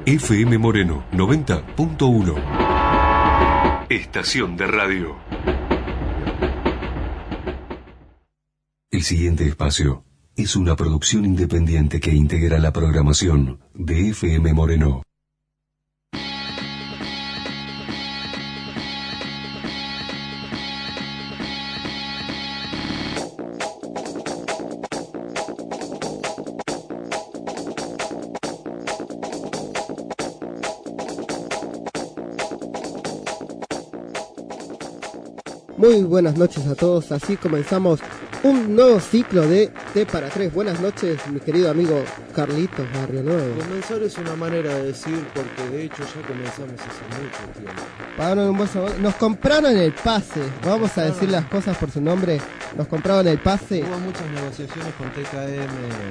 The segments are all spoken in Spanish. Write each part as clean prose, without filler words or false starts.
FM Moreno 90.1. Estación de radio. El siguiente espacio es una producción independiente que integra la programación de FM Moreno. Muy buenas noches a todos, así comenzamos un nuevo ciclo de T para 3. Buenas noches, mi querido amigo Carlitos Barrio Nuevo. Comenzar es una manera de decir, porque de hecho ya comenzamos hace mucho tiempo. Nos compraron el pase, vamos a decir las cosas por su nombre, nos compraron el pase. Hubo muchas negociaciones con TKM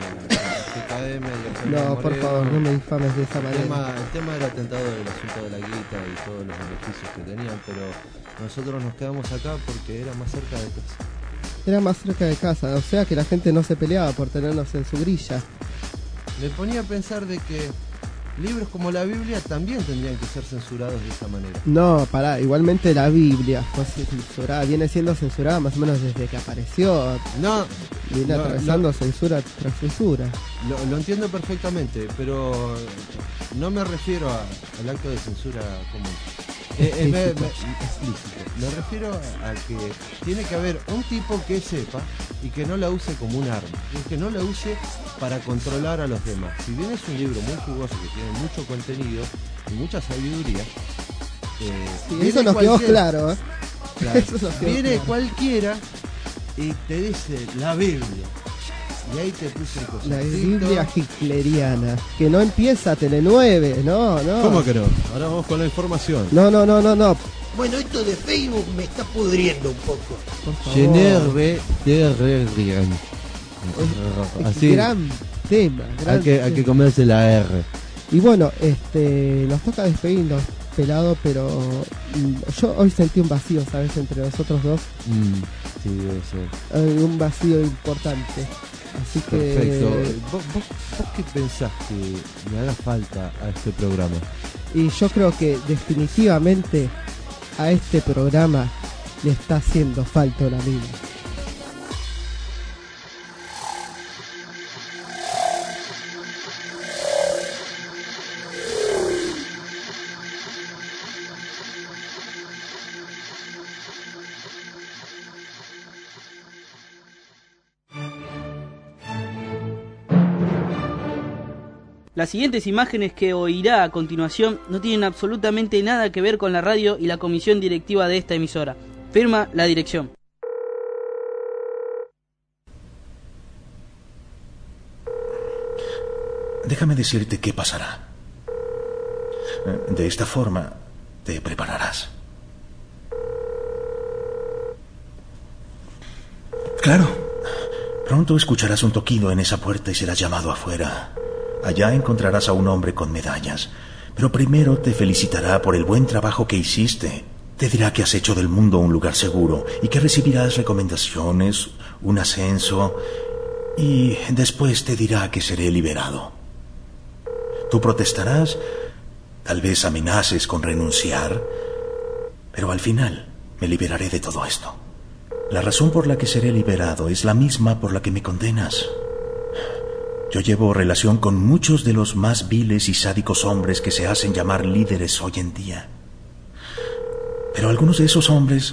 y No, por favor, no me difames de esa manera. El tema era tentador, el asunto de la guita y todos los beneficios que tenían, pero nosotros nos quedamos acá porque era más cerca de casa. Era más cerca de casa, o sea que la gente no se peleaba por tenernos en su grilla. Me ponía a pensar de que libros como la Biblia también tendrían que ser censurados de esa manera. No, pará, igualmente la Biblia fue censurada, viene siendo censurada más o menos desde que apareció. Viene atravesando censura tras censura. Lo entiendo perfectamente, pero no me refiero al acto de censura común. Explícito. Me refiero a que tiene que haber un tipo que sepa y que no la use como un arma, y que no la use para controlar a los demás. Si bien es un libro muy jugoso que tiene mucho contenido y mucha sabiduría, eso nos quedó claro, ¿eh? Claro, viene cualquiera y te dice la Biblia. Y ahí te puse el cosito. La Biblia hitleriana, que no empieza Tele 9, no. ¿Cómo que no? Ahora vamos con la información. No. Bueno, esto de Facebook me está pudriendo un poco. Generve de así. Gran tema. Hay que comerse la R. Y bueno, nos toca despedirnos, pelado, pero yo hoy sentí un vacío, ¿sabes? Entre nosotros dos. Sí, debe ser. Un vacío importante. Así que... Perfecto. ¿Vos qué pensás que me haga falta a este programa? Y yo creo que definitivamente a este programa le está haciendo falta una amiga. Las siguientes imágenes que oirá a continuación no tienen absolutamente nada que ver con la radio y la comisión directiva de esta emisora. Firma la dirección. Déjame decirte qué pasará. De esta forma te prepararás. Claro. Pronto escucharás un toquido en esa puerta y serás llamado afuera. Allá encontrarás a un hombre con medallas, pero primero te felicitará por el buen trabajo que hiciste. Te dirá que has hecho del mundo un lugar seguro y que recibirás recomendaciones, un ascenso, y después te dirá que seré liberado. Tú protestarás, tal vez amenaces con renunciar, pero al final me liberaré de todo esto. La razón por la que seré liberado es la misma por la que me condenas. Yo llevo relación con muchos de los más viles y sádicos hombres que se hacen llamar líderes hoy en día. Pero algunos de esos hombres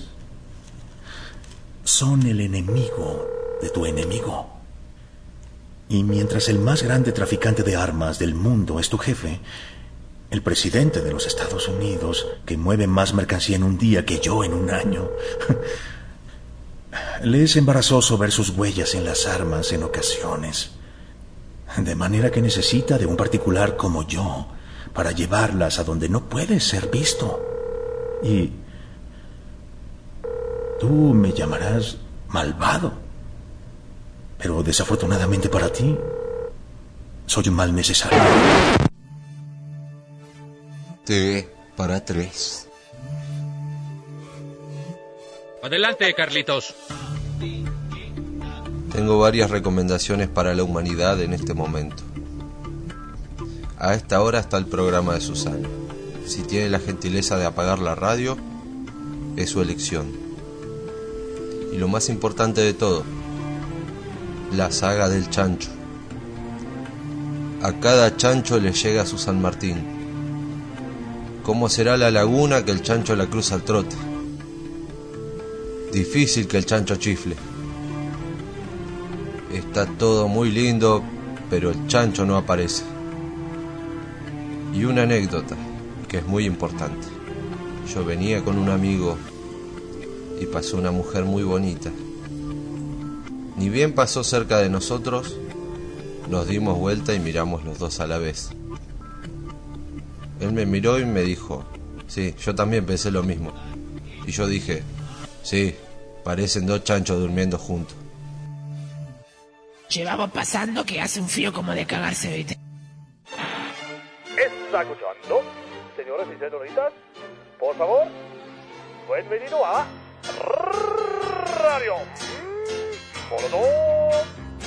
son el enemigo de tu enemigo. Y mientras el más grande traficante de armas del mundo es tu jefe, el presidente de los Estados Unidos, que mueve más mercancía en un día que yo en un año, le es embarazoso ver sus huellas en las armas en ocasiones. De manera que necesita de un particular como yo para llevarlas a donde no puede ser visto. Y tú me llamarás malvado. Pero desafortunadamente para ti, soy un mal necesario. T para 3. Adelante, Carlitos. Tengo varias recomendaciones para la humanidad en este momento. A esta hora está el programa de Susana. Si tiene la gentileza de apagar la radio, es su elección. Y lo más importante de todo, la saga del chancho. A cada chancho le llega su San Martín. ¿Cómo será la laguna que el chancho la cruza al trote? Difícil que el chancho chifle. Está todo muy lindo, pero el chancho no aparece. Y una anécdota que es muy importante. Yo venía con un amigo y pasó una mujer muy bonita. Ni bien pasó cerca de nosotros, nos dimos vuelta y miramos los dos a la vez. Él me miró y me dijo, sí, yo también pensé lo mismo. Y yo dije, sí, parecen dos chanchos durmiendo juntos. Llevamos pasando que hace un frío como de cagarse, ¿viste? ¿Está escuchando? Señores y señoritas, por favor, bienvenido a Radio Molotov.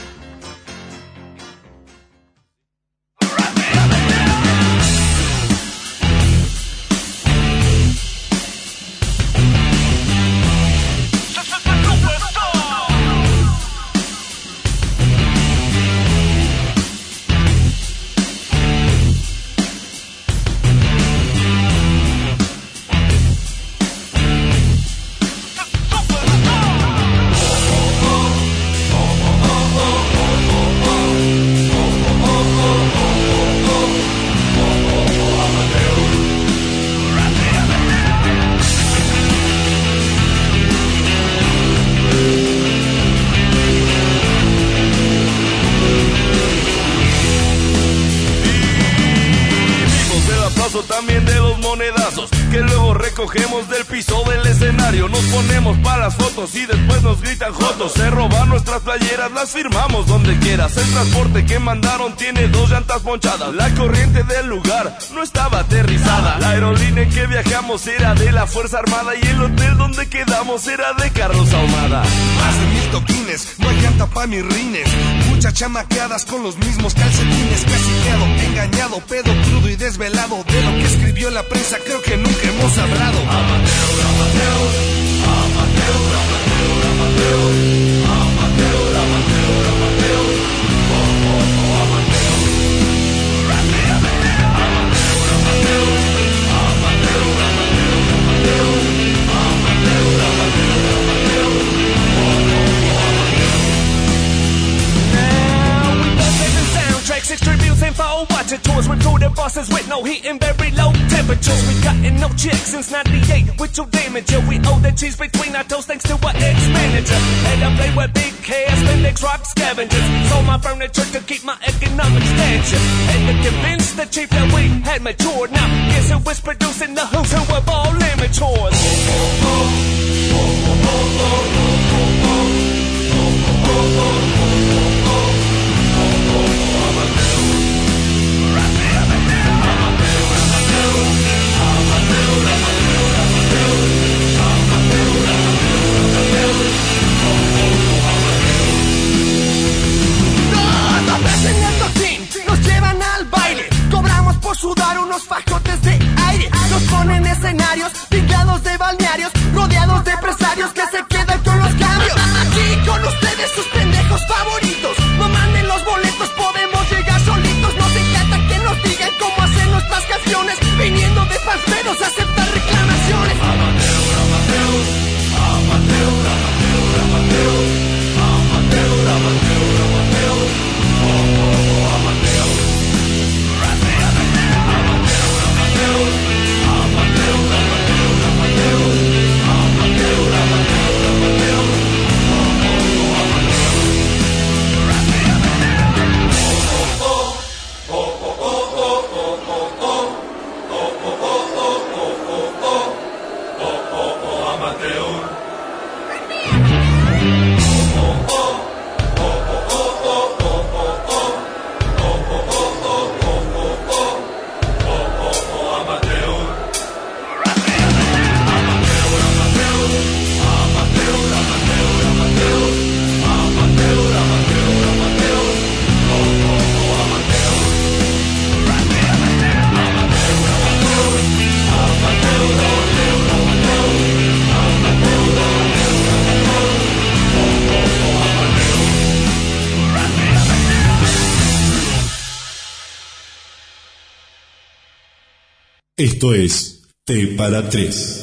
También de los monedazos que luego recogemos del piso del escenario. Nos ponemos para las fotos y después nos gritan jotos. Se roban nuestras playeras, las firmamos donde quieras. El transporte que mandaron tiene 2 llantas ponchadas. La corriente del lugar no estaba aterrizada. La aerolínea en que viajamos era de la Fuerza Armada y el hotel donde quedamos era de Carlos Ahumada. Más de 1000 toquines, no hay llanta pa' mis rines. Muchas chamaqueadas con los mismos calcetines. Caciqueado, engañado, pedo crudo y desvelado. De lo que escribió la prensa creo que nunca hemos hablado. Amateur, amateur, amateur, amateur, amateur, amateur, amateur, amateur, oh, oh, oh, amateur, amateur, amateur, amateur, amateur, amateur, amateur, amateur, oh, oh, amateur. Now we both live in soundtracks, extributes info, watching tours with through the buses with no heat and very low temperatures. We gotten no chicks since 98 with your damage. We owe the cheese between our toes thanks to our expenditure. And I play with big cash, Spandex rock scavengers. Sold my furniture to keep my economic stature. And to convince the chief that we had matured. Now guess who was producing the who's who of all amateurs. Nos llevan al baile, cobramos por sudar unos fajotes de aire. Nos ponen escenarios, pintados de balnearios, rodeados de empresarios que se quedan con los cambios. Aquí con ustedes sus pendejos favoritos. No manden los boletos, podemos llegar solitos. Nos encanta que nos digan cómo hacer nuestras canciones, viniendo de parceros a aceptar reclamaciones. Amateur, amateur, amateur, amateur, amateur, amateur, amateur, amateur, oh, oh, oh, amateur. Esto es T para 3.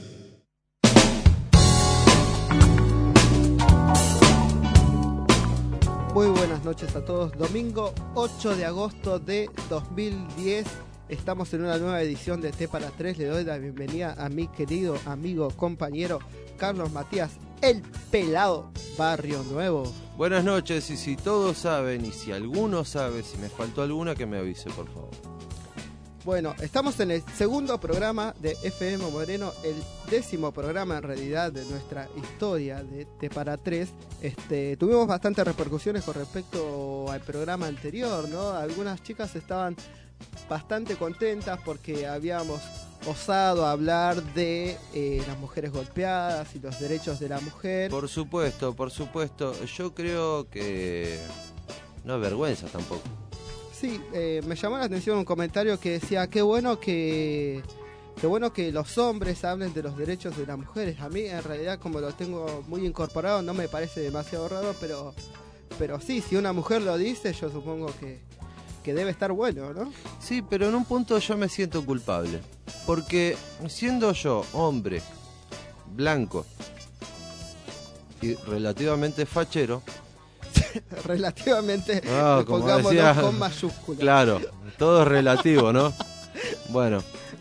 Muy buenas noches a todos. Domingo 8 de agosto de 2010. Estamos en una nueva edición de T para 3. Le doy la bienvenida a mi querido amigo, compañero Carlos Matías, el pelado Barrio Nuevo. Buenas noches, y si todos saben, y si alguno sabe, si me faltó alguna, que me avise, por favor. Bueno, estamos en el segundo programa de FM Moreno, el 10º programa en realidad de nuestra historia de T para 3. Tuvimos bastantes repercusiones con respecto al programa anterior, ¿no? Algunas chicas estaban bastante contentas porque habíamos osado hablar de las mujeres golpeadas y los derechos de la mujer. Por supuesto. Yo creo que no es vergüenza tampoco. Sí, me llamó la atención un comentario que decía, qué bueno que los hombres hablen de los derechos de las mujeres. A mí, en realidad, como lo tengo muy incorporado, no me parece demasiado raro, pero sí, si una mujer lo dice, yo supongo que debe estar bueno, ¿no? Sí, pero en un punto yo me siento culpable. Porque siendo yo hombre, blanco y relativamente fachero, relativamente, pongámoslo decía, con mayúsculas. Claro, todo es relativo, ¿no? Bueno,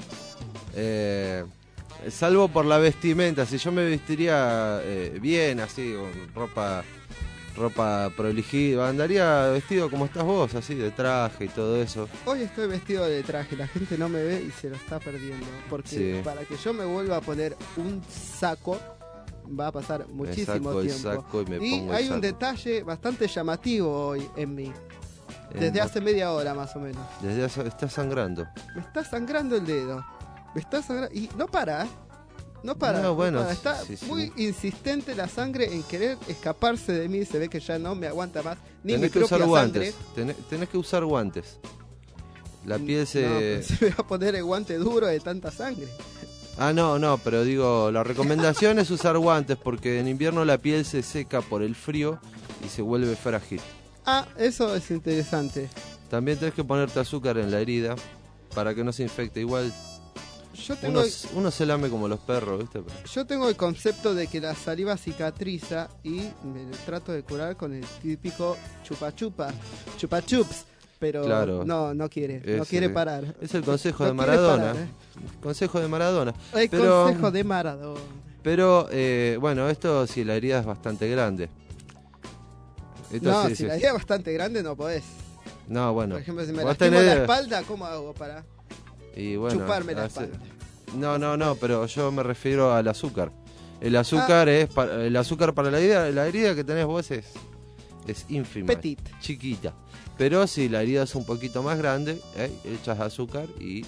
salvo por la vestimenta, si yo me vestiría bien, así, con ropa prolijida, andaría vestido como estás vos, así, de traje y todo eso. Hoy estoy vestido de traje, la gente no me ve y se lo está perdiendo, porque sí, para que yo me vuelva a poner un saco va a pasar muchísimo tiempo. Y hay un detalle bastante llamativo hoy en mí. Desde hace media hora más o menos. Está sangrando. Me está sangrando el dedo. Me está sangrando. Y no para. No para. Está muy insistente la sangre en querer escaparse de mí. Se ve que ya no me aguanta más. Ni tenés mi propia sangre. Tenés que usar guantes. La piel se me va a poner el guante duro de tanta sangre. No, pero digo, la recomendación es usar guantes porque en invierno la piel se seca por el frío y se vuelve frágil. Eso es interesante. También tenés que ponerte azúcar en la herida para que no se infecte. Igual uno se lame como los perros, ¿viste? Yo tengo el concepto de que la saliva cicatriza y me trato de curar con el típico chupa-chups. Pero claro, no quiere parar. Es el consejo de Maradona. Parar, Consejo de Maradona. Consejo de Maradona. Pero, bueno, esto si la herida es bastante grande. Si la herida es bastante grande no podés. No, bueno. Por ejemplo, si me lastimo la espalda, ¿cómo hago para chuparme la espalda? No, pero yo me refiero al azúcar. El azúcar el azúcar para la herida que tenés vos es ínfima. Petit. Chiquita. Pero si la herida es un poquito más grande, echas azúcar y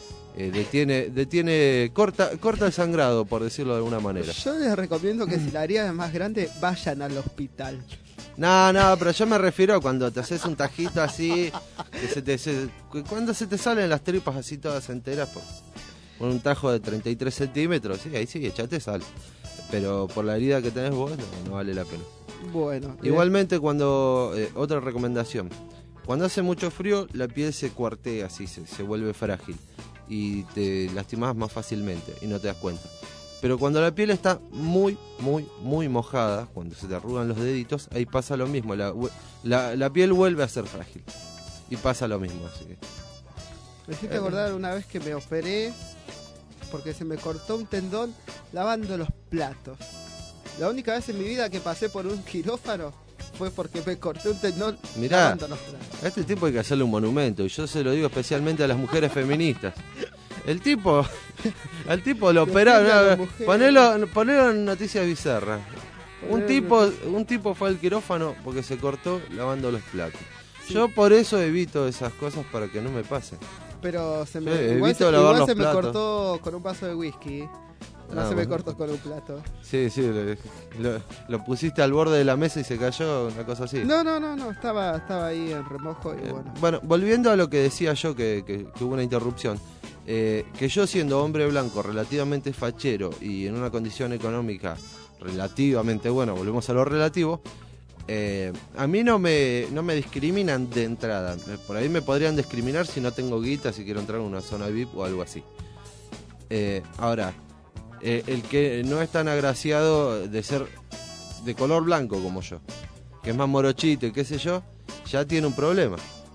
corta el sangrado, por decirlo de alguna manera. Yo les recomiendo que si la herida es más grande, vayan al hospital. No, pero yo me refiero a cuando te haces un tajito así, cuando se te salen las tripas así todas enteras por un tajo de 33 centímetros, sí, ahí sí, echate sal. Pero por la herida que tenés vos, no vale la pena. Bueno. Igualmente otra recomendación. Cuando hace mucho frío, la piel se cuartea así, se vuelve frágil y te lastimás más fácilmente y no te das cuenta. Pero cuando la piel está muy, muy, muy mojada, cuando se te arrugan los deditos, ahí pasa lo mismo. La piel vuelve a ser frágil y pasa lo mismo. Así que me hiciste acordar una vez que me operé porque se me cortó un tendón lavando los platos. La única vez en mi vida que pasé por un quirófano fue porque me corté un tendón. Mirá, a este tipo hay que hacerle un monumento, y yo se lo digo especialmente a las mujeres feministas. Al tipo lo operaron, ponelo en Noticias Bizarras. Un tipo fue al quirófano porque se cortó lavando los platos. Sí. Yo por eso evito esas cosas para que no me pasen. Pero igual se me cortó con un vaso de whisky. No se me cortó con un plato. Sí, lo pusiste al borde de la mesa y se cayó, una cosa así. No, estaba ahí en remojo y bueno. Bueno, volviendo a lo que decía yo, que hubo una interrupción. Que yo siendo hombre blanco relativamente fachero y en una condición económica relativamente buena, volvemos a lo relativo, A mí no me discriminan de entrada. Por ahí me podrían discriminar si no tengo guita, si quiero entrar en una zona VIP o algo así. Ahora, el que no es tan agraciado de ser de color blanco como yo, que es más morochito y qué sé yo, ya tiene un problema.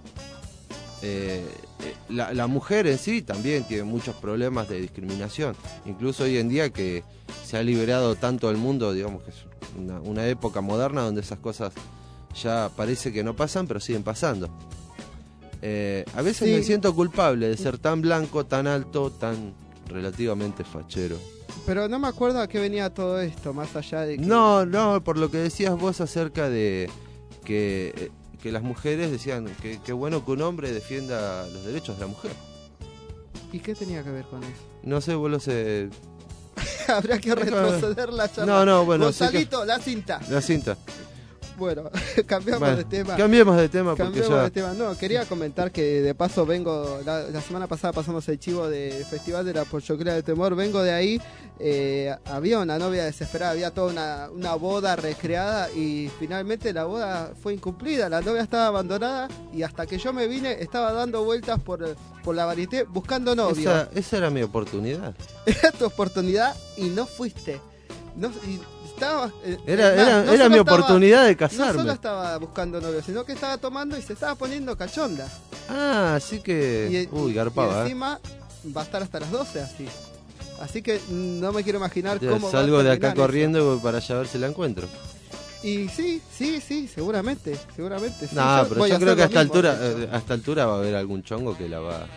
La mujer en sí también tiene muchos problemas de discriminación. Incluso hoy en día que se ha liberado tanto el mundo, digamos que es una época moderna donde esas cosas ya parece que no pasan, pero siguen pasando. A veces me siento culpable de ser tan blanco, tan alto, tan relativamente fachero. Pero no me acuerdo a qué venía todo esto, más allá de que... No, por lo que decías vos acerca de que las mujeres decían que bueno que un hombre defienda los derechos de la mujer. ¿Y qué tenía que ver con eso? No sé, vos lo sé... Habría que retroceder la charla. No, bueno... Gonzalito, que... la cinta. La cinta. Bueno, cambiamos de tema. Cambiemos de tema porque cambiemos ya... de tema. No, quería comentar que de paso vengo... La semana pasada pasamos el chivo del Festival de la Pochoclera del Temor. Vengo de ahí. Había una novia desesperada. Había toda una boda recreada. Y finalmente la boda fue incumplida. La novia estaba abandonada. Y hasta que yo me vine, estaba dando vueltas por la varieté buscando novio. Esa era mi oportunidad. Era tu oportunidad y no fuiste. No, y estaba, era mi oportunidad de casarme. No solo estaba buscando novio, sino que estaba tomando y se estaba poniendo cachonda. Así que... garpaba. Y encima va a estar hasta las 12 así. Así que no me quiero imaginar cómo salgo va a de acá eso. corriendo para allá a ver si la encuentro. Y sí, seguramente. No, pero yo creo que a esta altura va a haber algún chongo que la va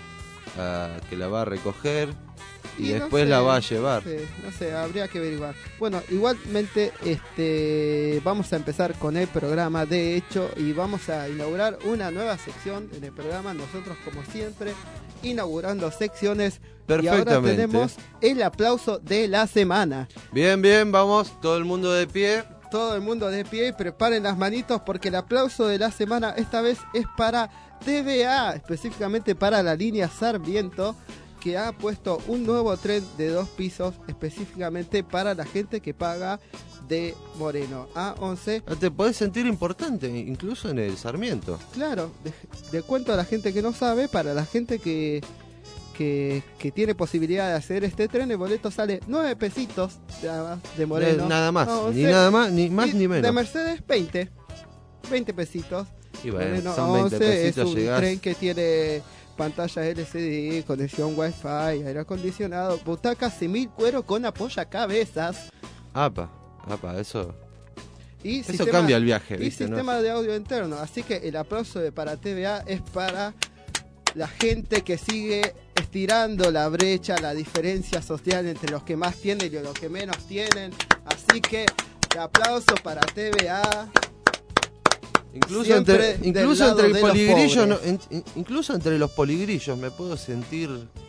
a recoger. Y después la va a llevar. No sé, habría que averiguar. Bueno, igualmente vamos a empezar con el programa, de hecho, y vamos a inaugurar una nueva sección en el programa. Nosotros, como siempre, inaugurando secciones. Y ahora tenemos el aplauso de la semana. Bien, vamos, todo el mundo de pie. Todo el mundo de pie, preparen las manitos porque el aplauso de la semana esta vez es para TVA, específicamente para la línea Sarmiento, que ha puesto un nuevo tren de 2 pisos específicamente para la gente que paga de Moreno A11. Te podés sentir importante, incluso en el Sarmiento. Claro, de cuento a la gente que no sabe, para la gente que tiene posibilidad de hacer este tren, el boleto sale 9 pesitos de Moreno. Nada más, A11, ni nada más, ni más ni menos. De Mercedes 20 pesitos. Y bueno, Moreno son 20 A11 pesitos, es un llegás. tren que tiene pantalla LCD, conexión Wi-Fi, aire acondicionado, butacas semil cuero con apoyacabezas. Apa, eso Y eso cambia el viaje, ¿viste? Y sistema de audio interno. Así que el aplauso para TVA es para la gente que sigue estirando la brecha, la diferencia social entre los que más tienen y los que menos tienen. Así que el aplauso para TVA. Incluso entre el poligrillo, incluso entre los poligrillos me puedo sentir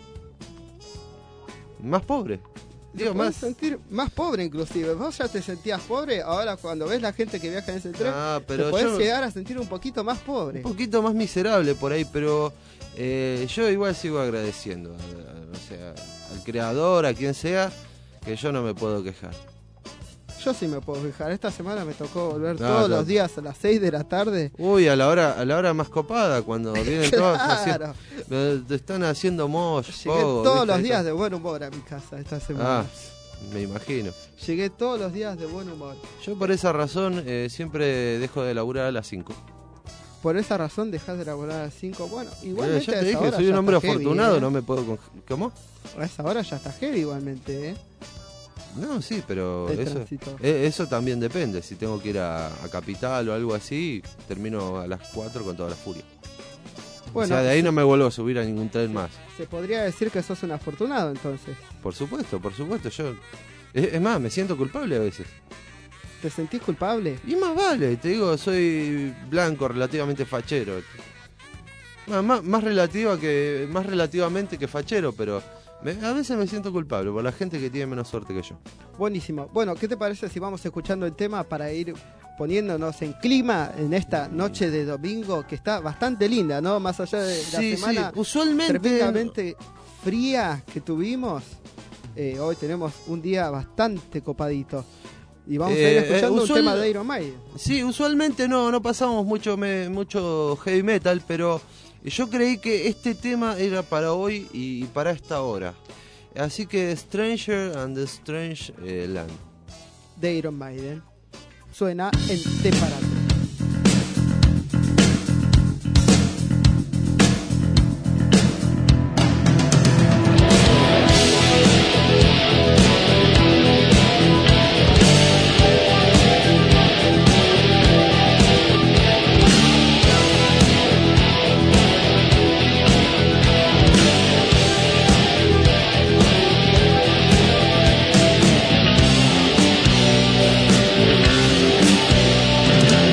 más pobre. Te puedes sentir más pobre inclusive. Vos ya te sentías pobre, ahora cuando ves la gente que viaja en ese tren, pero te podés llegar a sentir un poquito más pobre. Un poquito más miserable por ahí, pero yo igual sigo agradeciendo al creador, a quien sea, que yo no me puedo quejar. Yo sí me puedo fijar. Esta semana me tocó volver todos los días a las 6 de la tarde. Uy, a la hora más copada, cuando vienen todos te están haciendo mosh. Llegué todos los días de buen humor a mi casa esta semana. Me imagino. Llegué todos los días de buen humor. Yo por esa razón siempre dejo de laburar a las 5. Por esa razón dejás de laburar a las 5. Bueno, igualmente ya te dije, soy un hombre afortunado, no me puedo... ¿Cómo? A esa hora ya está heavy igualmente, ¿eh? No, sí, pero eso también depende. Si tengo que ir a Capital o algo así, termino a las 4 con toda la furia. Bueno, o sea, de ahí no me vuelvo a subir a ningún tren más. Se podría decir que sos un afortunado, entonces. Por supuesto. Yo, es más, me siento culpable a veces. ¿Te sentís culpable? Y más vale, te digo, soy blanco, relativamente fachero. Más relativamente que fachero, pero... A veces me siento culpable por la gente que tiene menos suerte que yo. Buenísimo. Bueno, ¿qué te parece si vamos escuchando el tema para ir poniéndonos en clima en esta noche de domingo que está bastante linda, ¿no? Más allá de la semana tremendamente fría que tuvimos, hoy tenemos un día bastante copadito. Y vamos a ir escuchando un tema de Iron Maiden. Sí, usualmente no pasamos mucho heavy metal, pero yo creí que este tema era para hoy y para esta hora. Así que Stranger and the Strange Land. De Iron Maiden. Suena en Te para 3. Thank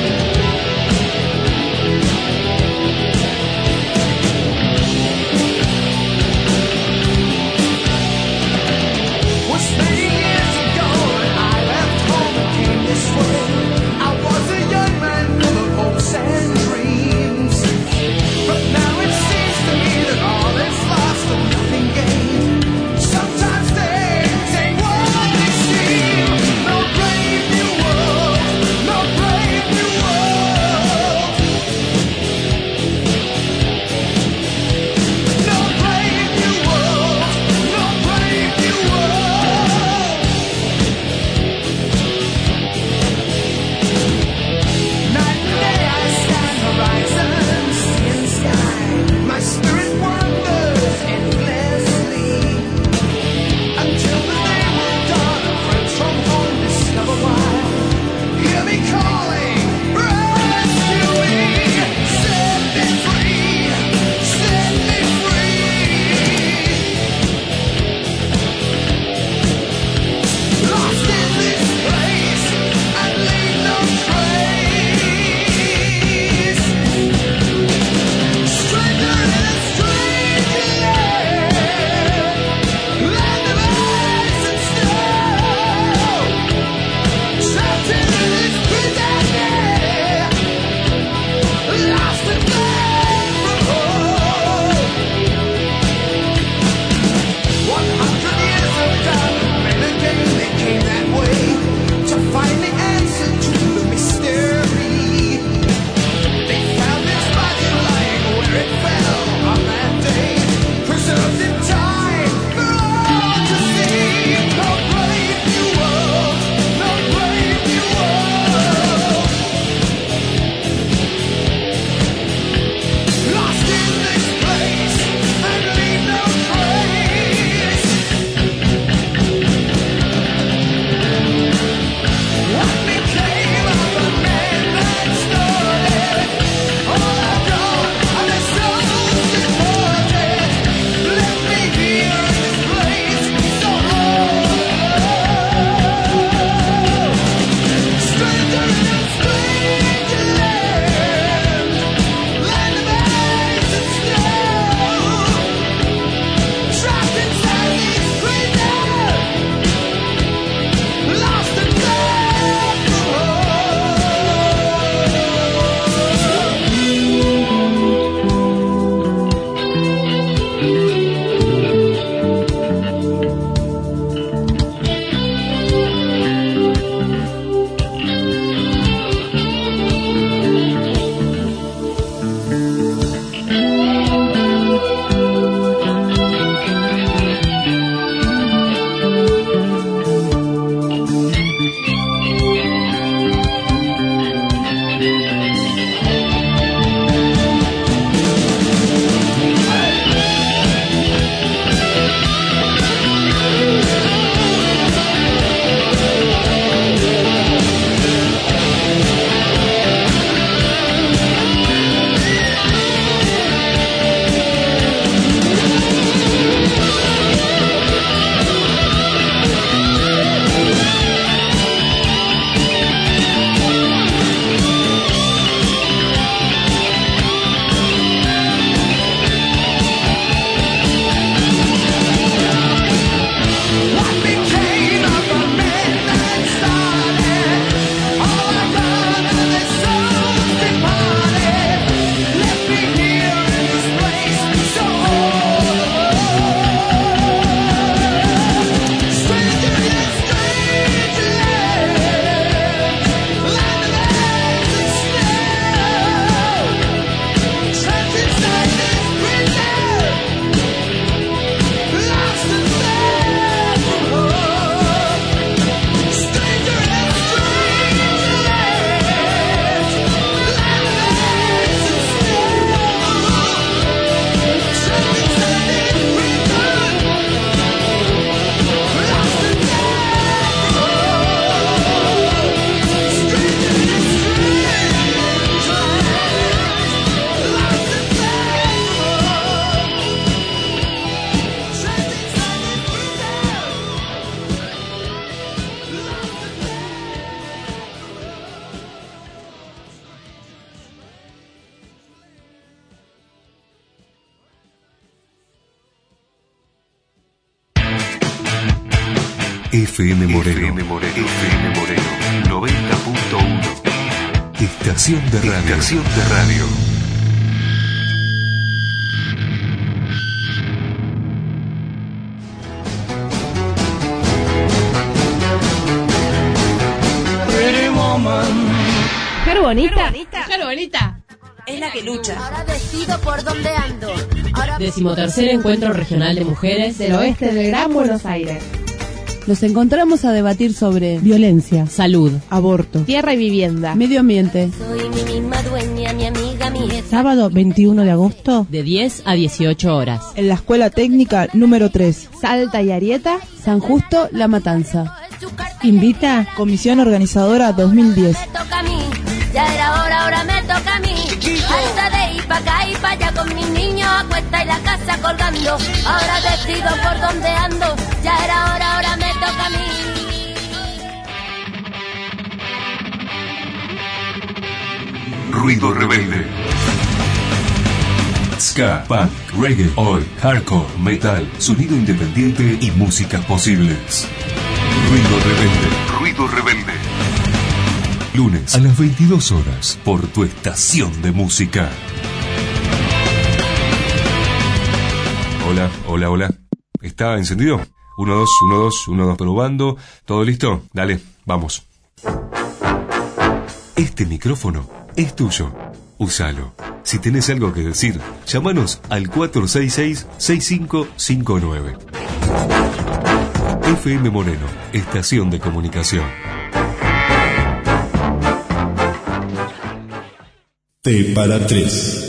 FM Moreno. FM Moreno 90.1. Estación de radio. Estación de radio. Mujer bonita. Mujer bonita. Es la que lucha. Ahora decido por dónde ando. Ahora... 13º Encuentro Regional de Mujeres del Oeste del Gran Buenos Aires. Nos encontramos a debatir sobre violencia, salud, aborto, tierra y vivienda, medio ambiente. Soy mi misma dueña, mi amiga, mi jefa. Sábado 21 de agosto, de 10 a 18 horas. En la Escuela Técnica número 3, Salta y Arieta, San Justo, La Matanza. Invita Comisión Organizadora 2010. Me toca a mí, ya era hora, ahora me toca a mí. Alta de ir pa' acá y pa' allá con mis niños a cuesta y la casa colgando. Ahora decido por dónde ando, ya era hora, ahora me toca a mí. Ruido rebelde. Ska, punk, reggae, oi, hardcore, metal, sonido independiente y músicas posibles. Ruido rebelde. Ruido rebelde. Lunes a las 22 horas por tu estación de música. Hola. ¿Está encendido? 1, 2, 1, 2, 1, 2, probando. ¿Todo listo? Dale, vamos. Este micrófono es tuyo. Úsalo. Si tenés algo que decir, llámanos al 466-6559. FM Moreno, estación de comunicación. T para 3.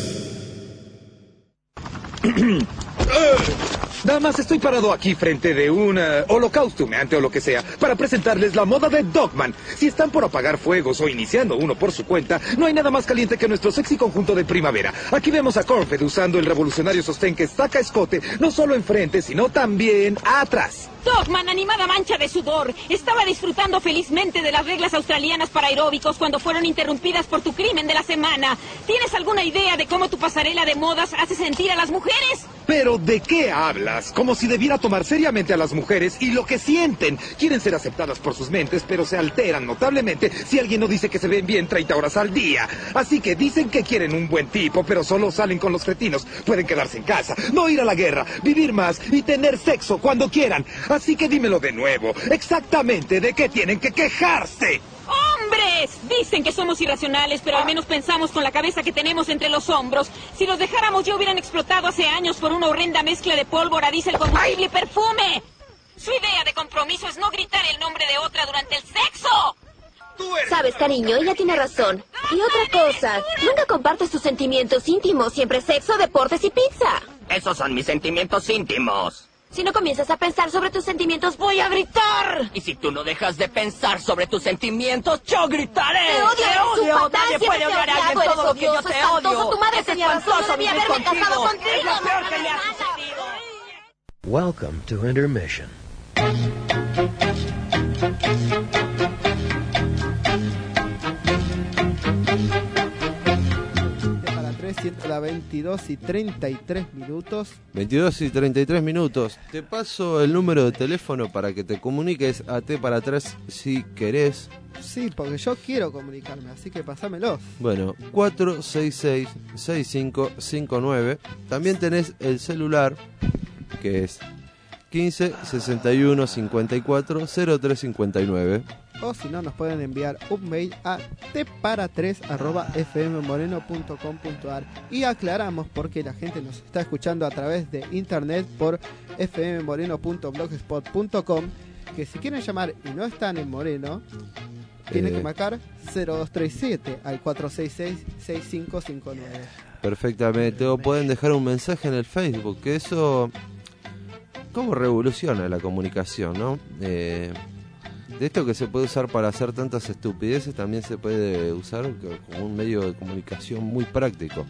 Damas, estoy parado aquí frente de un holocausto humeante o lo que sea para presentarles la moda de Dogman. Si están por apagar fuegos o iniciando uno por su cuenta, no hay nada más caliente que nuestro sexy conjunto de primavera. Aquí vemos a Cornfed usando el revolucionario sostén que saca escote no solo enfrente, sino también atrás. Dogman, animada mancha de sudor, estaba disfrutando felizmente de las reglas australianas para aeróbicos cuando fueron interrumpidas por tu crimen de la semana. ¿Tienes alguna idea de cómo tu pasarela de modas hace sentir a las mujeres? ¿Pero de qué hablas? Como si debiera tomar seriamente a las mujeres y lo que sienten. Quieren ser aceptadas por sus mentes, pero se alteran notablemente si alguien no dice que se ven bien 30 horas al día. Así que dicen que quieren un buen tipo, pero solo salen con los cretinos. Pueden quedarse en casa, no ir a la guerra, vivir más y tener sexo cuando quieran. Así que dímelo de nuevo, exactamente de qué tienen que quejarse. ¡Hombres! Dicen que somos irracionales, pero al menos pensamos con la cabeza que tenemos entre los hombros. Si los dejáramos ya hubieran explotado hace años por una horrenda mezcla de pólvora, diésel, combustible y perfume. Su idea de compromiso es no gritar el nombre de otra durante el sexo. Sabes, cariño, ella tiene razón. Y otra cosa, nunca compartes tus sentimientos íntimos, siempre sexo, deportes y pizza. Esos son mis sentimientos íntimos. Si no comienzas a pensar sobre tus sentimientos, voy a gritar. Y si tú no dejas de pensar sobre tus sentimientos, yo gritaré. Te odio, Nadie puede odiar a alguien todo lo que yo te odio. Tu madre es tenía razón, espantoso debía vivir haberme casado contigo. Es lo peor que me ha sucedido. Welcome to intermission. La 22 y 33 minutos. 22 y 33 minutos. Te paso el número de teléfono para que te comuniques a T para 3 si querés. Sí, porque yo quiero comunicarme, así que pasámelo. Bueno, 466-6559. También tenés el celular, que es 15 61 54 0359. O si no, nos pueden enviar un mail a tpara3@fmmoreno.com.ar. Y aclaramos porque la gente nos está escuchando a través de internet por fmmoreno.blogspot.com, que si quieren llamar y no están en Moreno, tienen que marcar 0237 al 466-6559. Perfectamente. O pueden dejar un mensaje en el Facebook, que eso... ¿Cómo revoluciona la comunicación, no? De esto que se puede usar para hacer tantas estupideces, también se puede usar como un medio de comunicación muy práctico.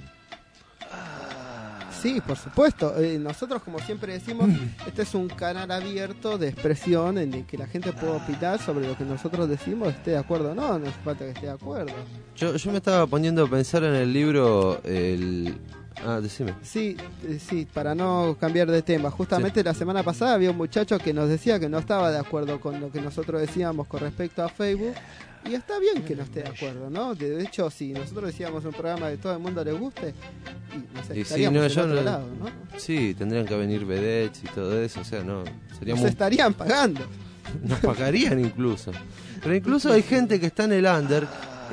Sí, por supuesto. Nosotros, como siempre decimos, este es un canal abierto de expresión en el que la gente puede opinar sobre lo que nosotros decimos, esté de acuerdo o no, no hace falta que esté de acuerdo. Yo me estaba poniendo a pensar en el libro Decime. Sí, para no cambiar de tema. Justamente la semana pasada había un muchacho que nos decía que no estaba de acuerdo con lo que nosotros decíamos con respecto a Facebook. Y está bien que no esté de acuerdo, ¿no? De hecho, si nosotros decíamos un programa que todo el mundo le guste, estaríamos en otro lado, ¿no? Sí, tendrían que venir vedettes y todo eso, o sea, no... Nos estarían pagando. Nos pagarían incluso. Pero incluso hay gente que está en el under...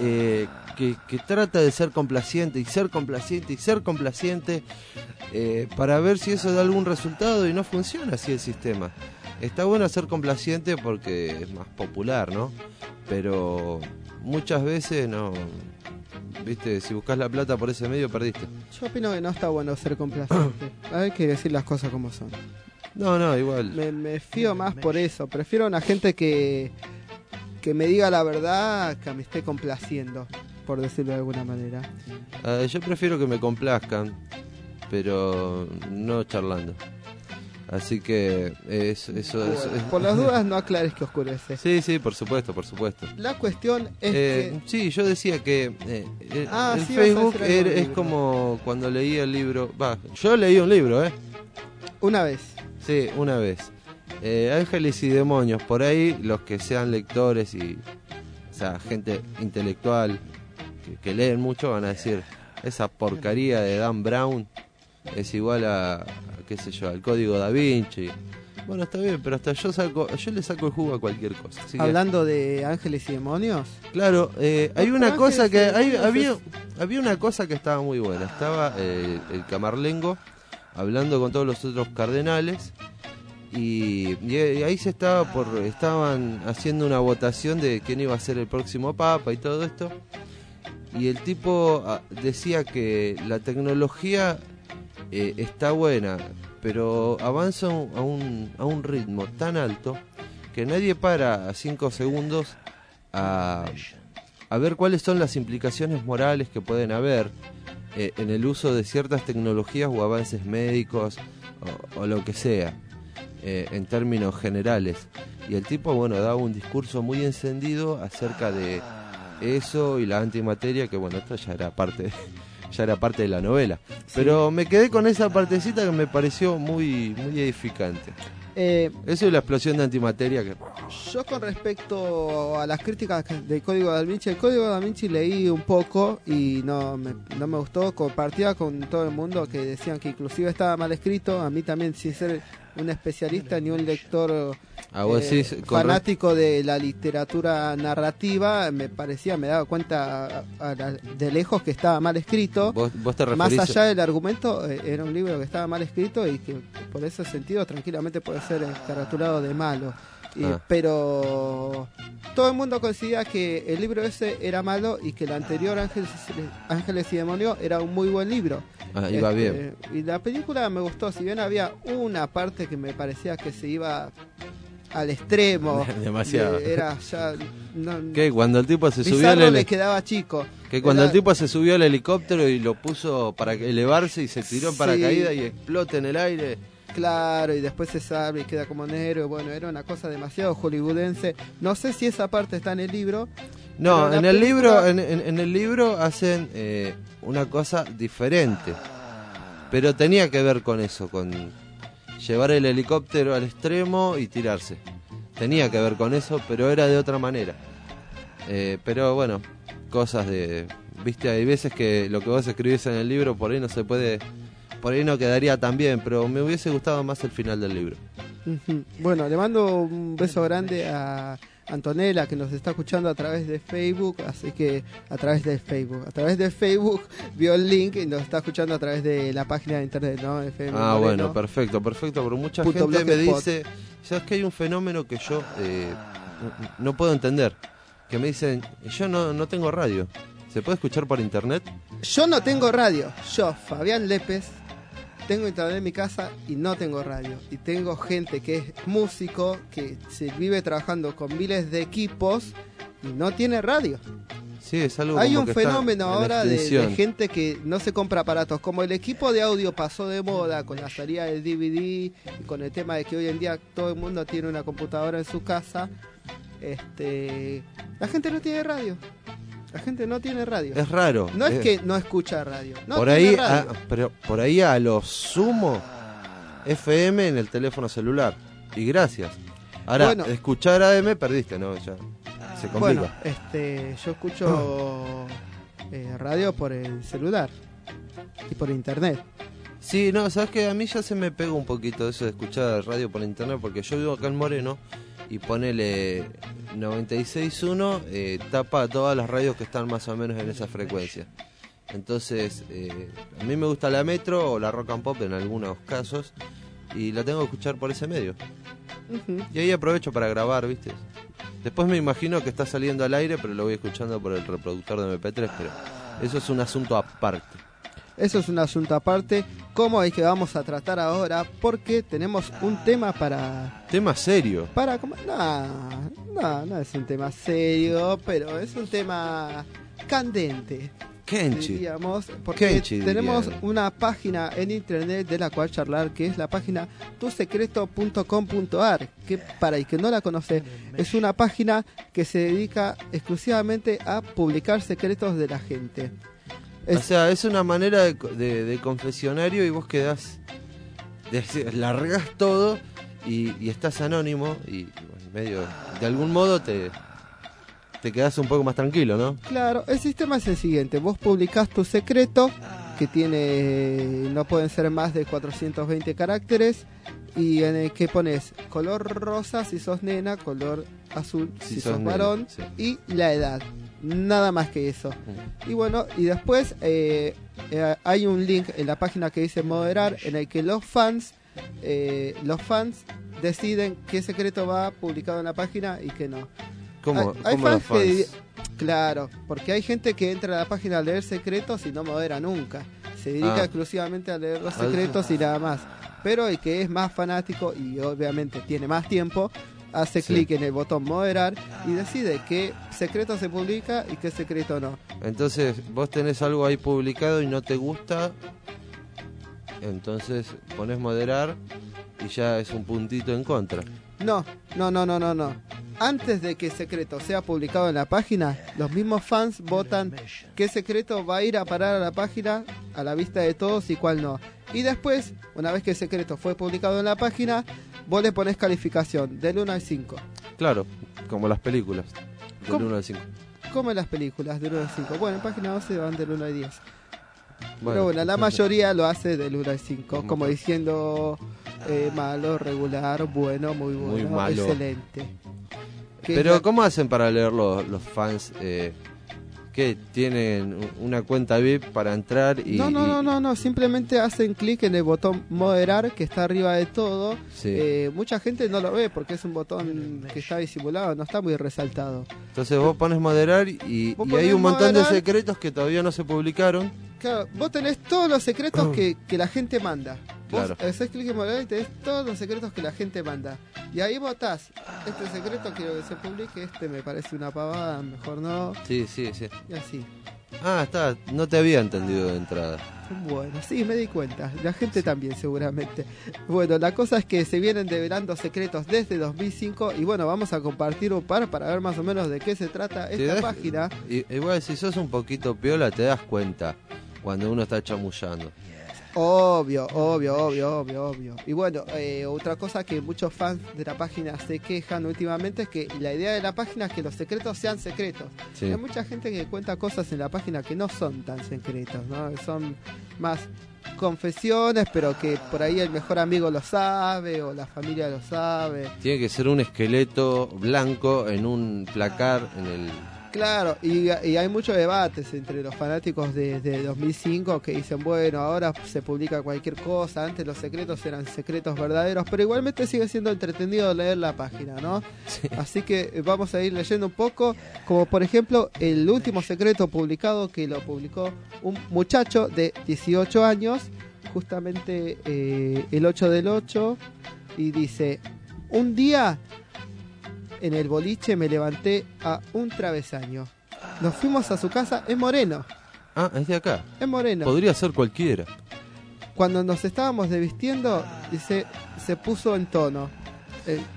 Que trata de ser complaciente y ser complaciente y ser complaciente para ver si eso da algún resultado, y no funciona así el sistema. Está bueno ser complaciente porque es más popular, ¿no? Pero muchas veces no, viste, si buscas la plata por ese medio perdiste. Yo opino que no está bueno ser complaciente. Hay que decir las cosas como son. No, igual. Me fío más por eso. Prefiero una gente que me diga la verdad que me esté complaciendo, por decirlo de alguna manera. Yo prefiero que me complazcan, pero no charlando. Así que eso es... Por las dudas no aclares que oscurece. Sí, por supuesto. La cuestión es que... Sí, yo decía que el Facebook es como cuando leí el libro... yo leí un libro, Una vez. Sí, una vez. Ángeles y demonios, por ahí los que sean lectores y... O sea, gente intelectual que leen mucho van a decir, esa porcaría de Dan Brown es igual a qué sé yo, al Código Da Vinci. Bueno, está bien, pero hasta yo le saco el jugo a cualquier cosa. Así hablando de ángeles y demonios. Claro, hay una cosa que había una cosa que estaba muy buena. Estaba el Camarlengo hablando con todos los otros cardenales y ahí estaban haciendo una votación de quién iba a ser el próximo papa y todo esto. Y el tipo decía que la tecnología está buena, pero avanza a un ritmo tan alto que nadie para a 5 segundos a ver cuáles son las implicaciones morales que pueden haber en el uso de ciertas tecnologías o avances médicos o lo que sea, en términos generales. Y el tipo, daba un discurso muy encendido acerca de eso y la antimateria, que esto ya era parte de la novela. Sí. Pero me quedé con esa partecita que me pareció muy edificante. Eso y la explosión de antimateria que... Yo con respecto a las críticas del Código Da Vinci, el Código Da Vinci leí un poco y no me gustó. Compartía con todo el mundo que decían que inclusive estaba mal escrito. A mí también, sin ser un especialista ni un lector fanático de la literatura narrativa, me daba cuenta de lejos que estaba mal escrito. ¿Vos te referís? Más allá del argumento, era un libro que estaba mal escrito y que por ese sentido tranquilamente puede ser caratulado de malo. Pero todo el mundo coincidía que el libro ese era malo y que el anterior Ángeles y Demonios era un muy buen libro. Iba bien. Y la película me gustó, si bien había una parte que me parecía que se iba al extremo. Demasiado. Era ya... que cuando el tipo se subió le quedaba chico. Que cuando el tipo se subió al helicóptero y lo puso para elevarse y se tiró en paracaídas y explota en el aire. Claro, y después se sabe y queda como negro. Era una cosa demasiado hollywoodense. No sé si esa parte está en el libro. No, en el libro hacen una cosa diferente. Pero tenía que ver con eso, con llevar el helicóptero al extremo y tirarse. Tenía que ver con eso, pero era de otra manera. Pero cosas de... Viste, hay veces que lo que vos escribís en el libro por ahí no se puede... Por ahí no quedaría tan bien, pero me hubiese gustado más el final del libro. Bueno, le mando un beso grande a Antonella, que nos está escuchando a través de Facebook, así que a través de Facebook vio el link y nos está escuchando a través de la página de internet, ¿no? FM Moreno. Bueno, perfecto, porque mucha gente me dice, ¿sabes que hay un fenómeno que yo no puedo entender? Que me dicen, yo no tengo radio, ¿se puede escuchar por internet? Yo no tengo radio, yo, Fabián Lépez, tengo internet en mi casa y no tengo radio. Y tengo gente que es músico, que se vive trabajando con miles de equipos y no tiene radio. Sí, es algo Hay como un que fenómeno está ahora de gente que no se compra aparatos. Como el equipo de audio pasó de moda con la salida del DVD y con el tema de que hoy en día todo el mundo tiene una computadora en su casa, la gente no tiene radio. La gente no tiene radio. Es raro. No es que no escucha radio. No por tiene ahí, radio. pero por ahí a lo sumo FM en el teléfono celular. Y gracias. Ahora, Bueno. escuchar AM perdiste, ¿no? Ya se complica. Bueno, yo escucho radio por el celular y por internet. Sí, no, sabes que a mí ya se me pega un poquito eso de escuchar radio por internet, porque yo vivo acá en Moreno y ponele 96.1, tapa todas las radios que están más o menos en esa frecuencia. Entonces, a mí me gusta la Metro o la Rock and Pop en algunos casos y la tengo que escuchar por ese medio. Uh-huh. Y ahí aprovecho para grabar, ¿viste? Después me imagino que está saliendo al aire, pero lo voy escuchando por el reproductor de MP3, pero eso es un asunto aparte. Eso es un asunto aparte, como es que vamos a tratar ahora, porque tenemos un tema para... ¿Tema serio? No es un tema serio, pero es un tema candente. Kenchi. Diríamos, porque Kenchi, tenemos dirían. una página en internet de la cual charlar, que es la página tusecreto.com.ar, que para el que no la conoce, es una página que se dedica exclusivamente a publicar secretos de la gente. O sea, es una manera de confesionario y vos quedás, largás todo y estás anónimo y bueno, medio, de algún modo te quedás un poco más tranquilo, ¿no? Claro, el sistema es el siguiente: vos publicás tu secreto, que no pueden ser más de 420 caracteres, y en el que pones color rosa si sos nena, color azul si sos varón, sí. Y la edad. Nada más que eso. Y bueno, y después hay un link en la página que dice moderar, en el que los fans deciden qué secreto va publicado en la página y qué no. ¿Cómo Hay los fans? Claro, porque hay gente que entra a la página a leer secretos y no modera nunca. Se dedica exclusivamente a leer los secretos y nada más. Pero el que es más fanático y obviamente tiene más tiempo, hace clic en el botón moderar y decide qué secreto se publica y qué secreto no. Entonces, vos tenés algo ahí publicado y no te gusta, entonces pones moderar y ya es un puntito en contra. No. Antes de que el secreto sea publicado en la página, los mismos fans votan qué secreto va a ir a parar a la página a la vista de todos y cuál no. Y después, una vez que el secreto fue publicado en la página, vos le ponés calificación del 1 al 5. Claro, como las películas, del 1 al 5. Como en las películas, del 1 al 5. Bueno, en página 12 van del 1 al 10. Bueno, pero bueno, la mayoría lo hace del 1 al 5, como diciendo malo, regular, bueno, muy bueno, muy malo. Excelente. Pero ¿cómo hacen para leer los fans? ¿Qué? ¿Tienen una cuenta VIP para entrar? No, simplemente hacen clic en el botón moderar que está arriba de todo. Sí. Mucha gente no lo ve porque es un botón que está disimulado, no está muy resaltado. Entonces vos pones moderar y hay un montón de secretos que todavía no se publicaron. Claro, vos tenés todos los secretos que la gente manda. Vos haces clic en moderar y tenés todos los secretos que la gente manda. Y ahí votás, este secreto quiero que se publique, este me parece una pavada, mejor no. Sí. Y así. No te había entendido de entrada. Bueno, sí, me di cuenta. La gente también, seguramente. Bueno, la cosa es que se vienen develando secretos desde 2005 y bueno, vamos a compartir un par para ver más o menos de qué se trata esta página. Igual, si sos un poquito piola, te das cuenta cuando uno está chamullando. Obvio. Y bueno, otra cosa que muchos fans de la página se quejan últimamente es que la idea de la página es que los secretos sean secretos. Sí. Hay mucha gente que cuenta cosas en la página que no son tan secretos, ¿no? Son más confesiones, pero que por ahí el mejor amigo lo sabe o la familia lo sabe. Tiene que ser un esqueleto blanco en un placar en el... Claro, y hay muchos debates entre los fanáticos de 2005 que dicen, bueno, ahora se publica cualquier cosa, antes los secretos eran secretos verdaderos, pero igualmente sigue siendo entretenido leer la página, ¿no? Sí. Así que vamos a ir leyendo un poco, como por ejemplo el último secreto publicado, que lo publicó un muchacho de 18 años, justamente el 8 del 8, y dice, un día... en el boliche me levanté a un travesaño. Nos fuimos a su casa en Moreno. Ah, es de acá. En Moreno. Podría ser cualquiera. Cuando nos estábamos desvistiendo, dice, se puso en tono.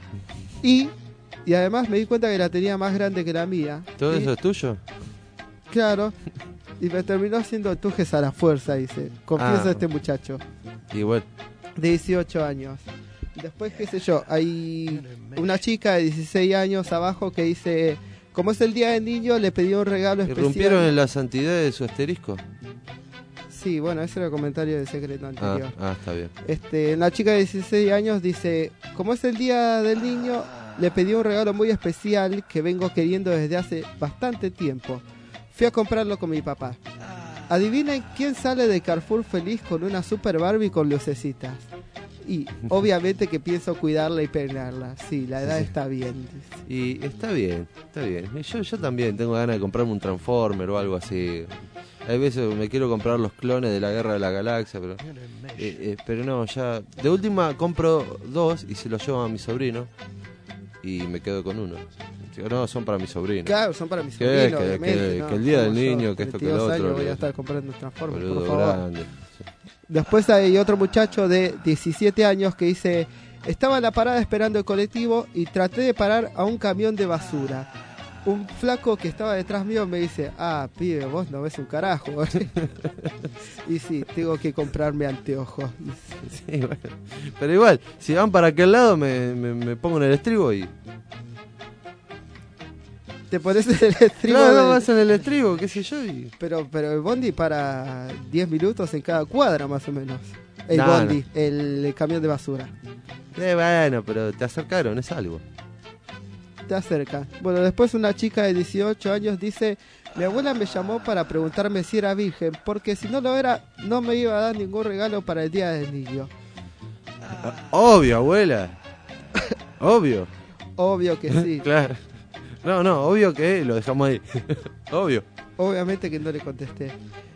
Y además me di cuenta que la tenía más grande que la mía. ¿Todo eso es tuyo? Claro. Y me terminó haciendo tujes a la fuerza, dice. Confiesa este muchacho. Igual. De 18 años. Después, qué sé yo, hay una chica de 16 años abajo que dice, como es el día del niño, le pedí un regalo especial. ¿Irrumpieron en la santidad de su asterisco? Sí, bueno, ese era el comentario del secreto anterior. Está bien. La chica de 16 años dice, como es el día del niño, le pedí un regalo muy especial que vengo queriendo desde hace bastante tiempo. Fui a comprarlo con mi papá. Adivinen quién sale de Carrefour feliz con una Super Barbie con lucecitas. Y obviamente que pienso cuidarla y peinarla. Sí, la edad está bien. Y está bien. Yo también tengo ganas de comprarme un Transformer o algo así. Hay veces me quiero comprar los clones de la Guerra de la Galaxia, pero no, ya... De última compro 2 y se los llevo a mi sobrino y me quedo con uno. Digo, no, son para mi sobrino. Claro, son para mi sobrino, que el día del niño, que esto que lo otro. Voy a estar comprando Transformers, por favor. Grande. Después hay otro muchacho de 17 años que dice, estaba en la parada esperando el colectivo y traté de parar a un camión de basura. Un flaco que estaba detrás mío me dice, pibe, vos no ves un carajo. Y sí, tengo que comprarme anteojos. Sí, bueno. Pero igual, si van para aquel lado me pongo en el estribo y... Te pones en el estribo. No, vas en el estribo, qué sé yo. Pero el bondi para 10 minutos en cada cuadra, más o menos. El el camión de basura. Bueno, pero te acercaron, es algo. Te acerca. Bueno, después una chica de 18 años dice, mi abuela me llamó para preguntarme si era virgen, porque si no lo era, no me iba a dar ningún regalo para el día del niño. Obvio, abuela. Obvio. Obvio que sí. Claro. No, obvio que lo dejamos ahí. Obvio. Obviamente que no le contesté.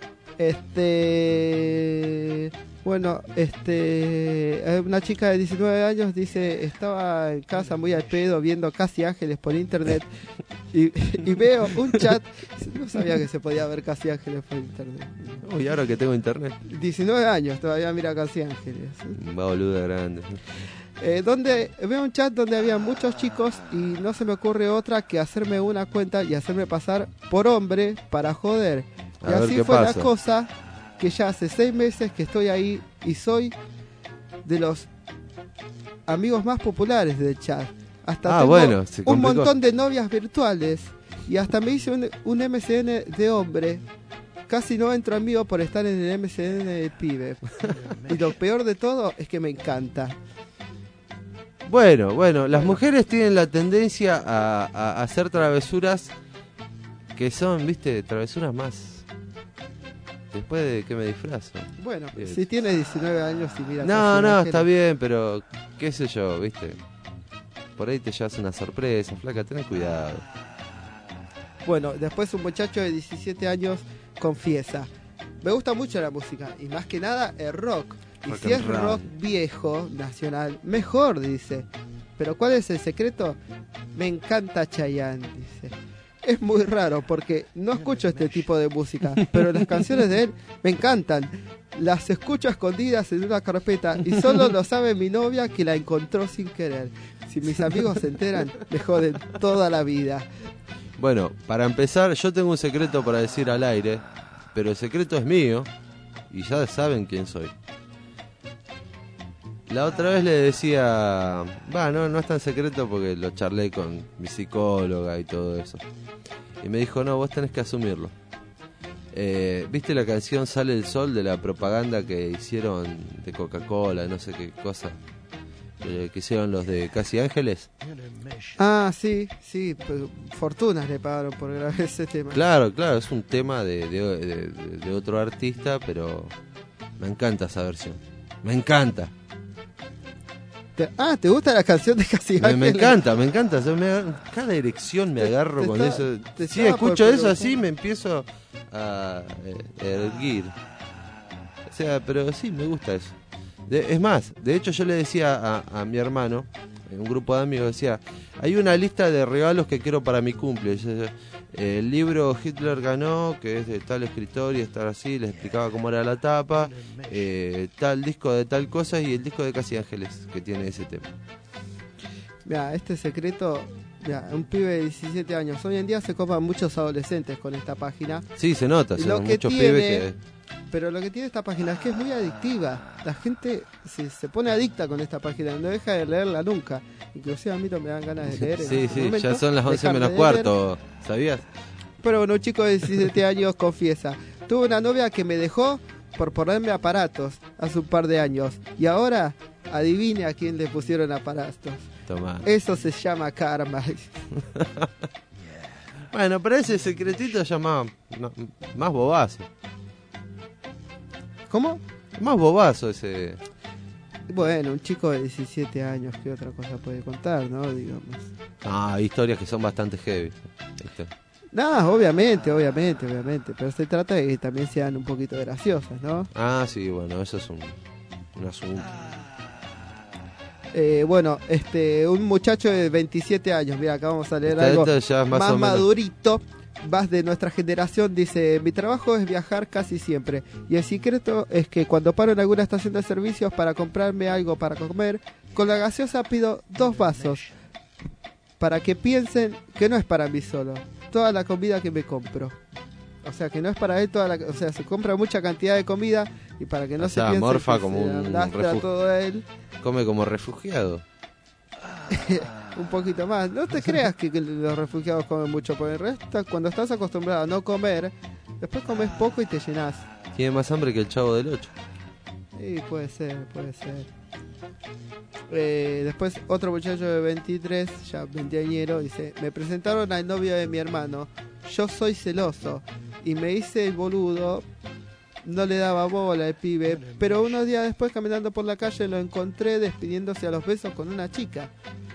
Una chica de 19 años dice, estaba en casa muy al pedo viendo Casi Ángeles por internet y veo un chat. No sabía que se podía ver Casi Ángeles por internet. Uy, ahora que tengo internet. 19 años todavía mira Casi Ángeles. Va boluda grande. Donde veo un chat donde había muchos chicos y no se me ocurre otra que hacerme una cuenta y hacerme pasar por hombre para joder. Y así fue la cosa, que ya hace 6 meses que estoy ahí y soy de los amigos más populares del chat. Hasta tengo un montón de novias virtuales y hasta me hice un MCN de hombre. Casi no entro en vivo por estar en el MCN de pibe. Y lo peor de todo es que me encanta. Bueno, las mujeres tienen la tendencia a hacer travesuras que son, travesuras más... Después de que me disfrazo. Bueno, si tienes 19 años y mira... No, está bien, pero qué sé yo, por ahí te llevas una sorpresa, flaca, ten cuidado. Bueno, después un muchacho de 17 años confiesa, me gusta mucho la música y más que nada el rock. Y si es rock viejo, nacional, mejor, dice. Pero ¿cuál es el secreto? Me encanta Chayanne, dice. Es muy raro porque no escucho este tipo de música, pero las canciones de él me encantan. Las escucho escondidas en una carpeta y solo lo sabe mi novia que la encontró sin querer. Si mis amigos se enteran, me joden toda la vida. Bueno, para empezar, yo tengo un secreto para decir al aire, pero el secreto es mío y ya saben quién soy. La otra vez le decía, no es tan secreto porque lo charlé con mi psicóloga y todo eso. Y me dijo, no, vos tenés que asumirlo. ¿Viste la canción Sale el Sol de la propaganda que hicieron de Coca-Cola, no sé qué cosa? Que hicieron los de Casi Ángeles. Sí, fortunas le pagaron por grabar ese tema. Claro, es un tema de otro artista, pero me encanta esa versión. Me encanta. ¿Te gusta la canción de Casi Ángeles? Me encanta. Cada erección me agarro con eso. Si escucho eso así, me empiezo a erguir. O sea, pero sí, me gusta eso. Es más, de hecho yo le decía a mi hermano, en un grupo de amigos, decía, hay una lista de regalos que quiero para mi cumple. El libro Hitler ganó, que es de tal escritor y estar así, les explicaba cómo era la tapa, tal disco de tal cosa y el disco de Casi Ángeles, que tiene ese tema. Mira, este secreto Mirá, un pibe de 17 años. Hoy en día se copan muchos adolescentes con esta página. Sí, se nota, son muchos tiene, pibes que... Pero lo que tiene esta página es que es muy adictiva. La gente se pone adicta con esta página, no deja de leerla nunca. Inclusive a mí no me dan ganas de leer. Sí, ya son las 11 menos cuarto, ¿sabías? Pero bueno, un chico de 17 años confiesa: tuve una novia que me dejó por ponerme aparatos hace un par de años. Y ahora, adivine a quién le pusieron aparatos. Tomá. Eso se llama karma. Bueno, pero ese secretito ya más bobazo. ¿Cómo? Más bobazo ese. Bueno, un chico de 17 años, ¿qué otra cosa puede contar, no? Digamos. Hay historias que son bastante heavy. ¿Viste? No, obviamente, pero se trata de que también sean un poquito graciosas, ¿no? Sí, bueno, eso es un asunto. Bueno, un muchacho de 27 años, mira, acá vamos a leer algo ya más madurito, más de nuestra generación. Dice: mi trabajo es viajar casi siempre, y el secreto es que cuando paro en alguna estación de servicios para comprarme algo para comer, con la gaseosa pido 2 vasos, para que piensen que no es para mí solo toda la comida que me compro. O sea, que no es para él o sea, se compra mucha cantidad de comida, y para que no se piense morfa que como un todo él. Come como refugiado. Un poquito más. No te creas que los refugiados comen mucho, porque el resto, cuando estás acostumbrado a no comer, después comes poco y te llenás. Tiene más hambre que el Chavo del 8. Sí, puede ser. Después otro muchacho de 23, ya veinteañero, dice: me presentaron al novio de mi hermano, yo soy celoso y me hice el boludo, no le daba bola al pibe, pero unos días después, caminando por la calle, lo encontré despidiéndose a los besos con una chica.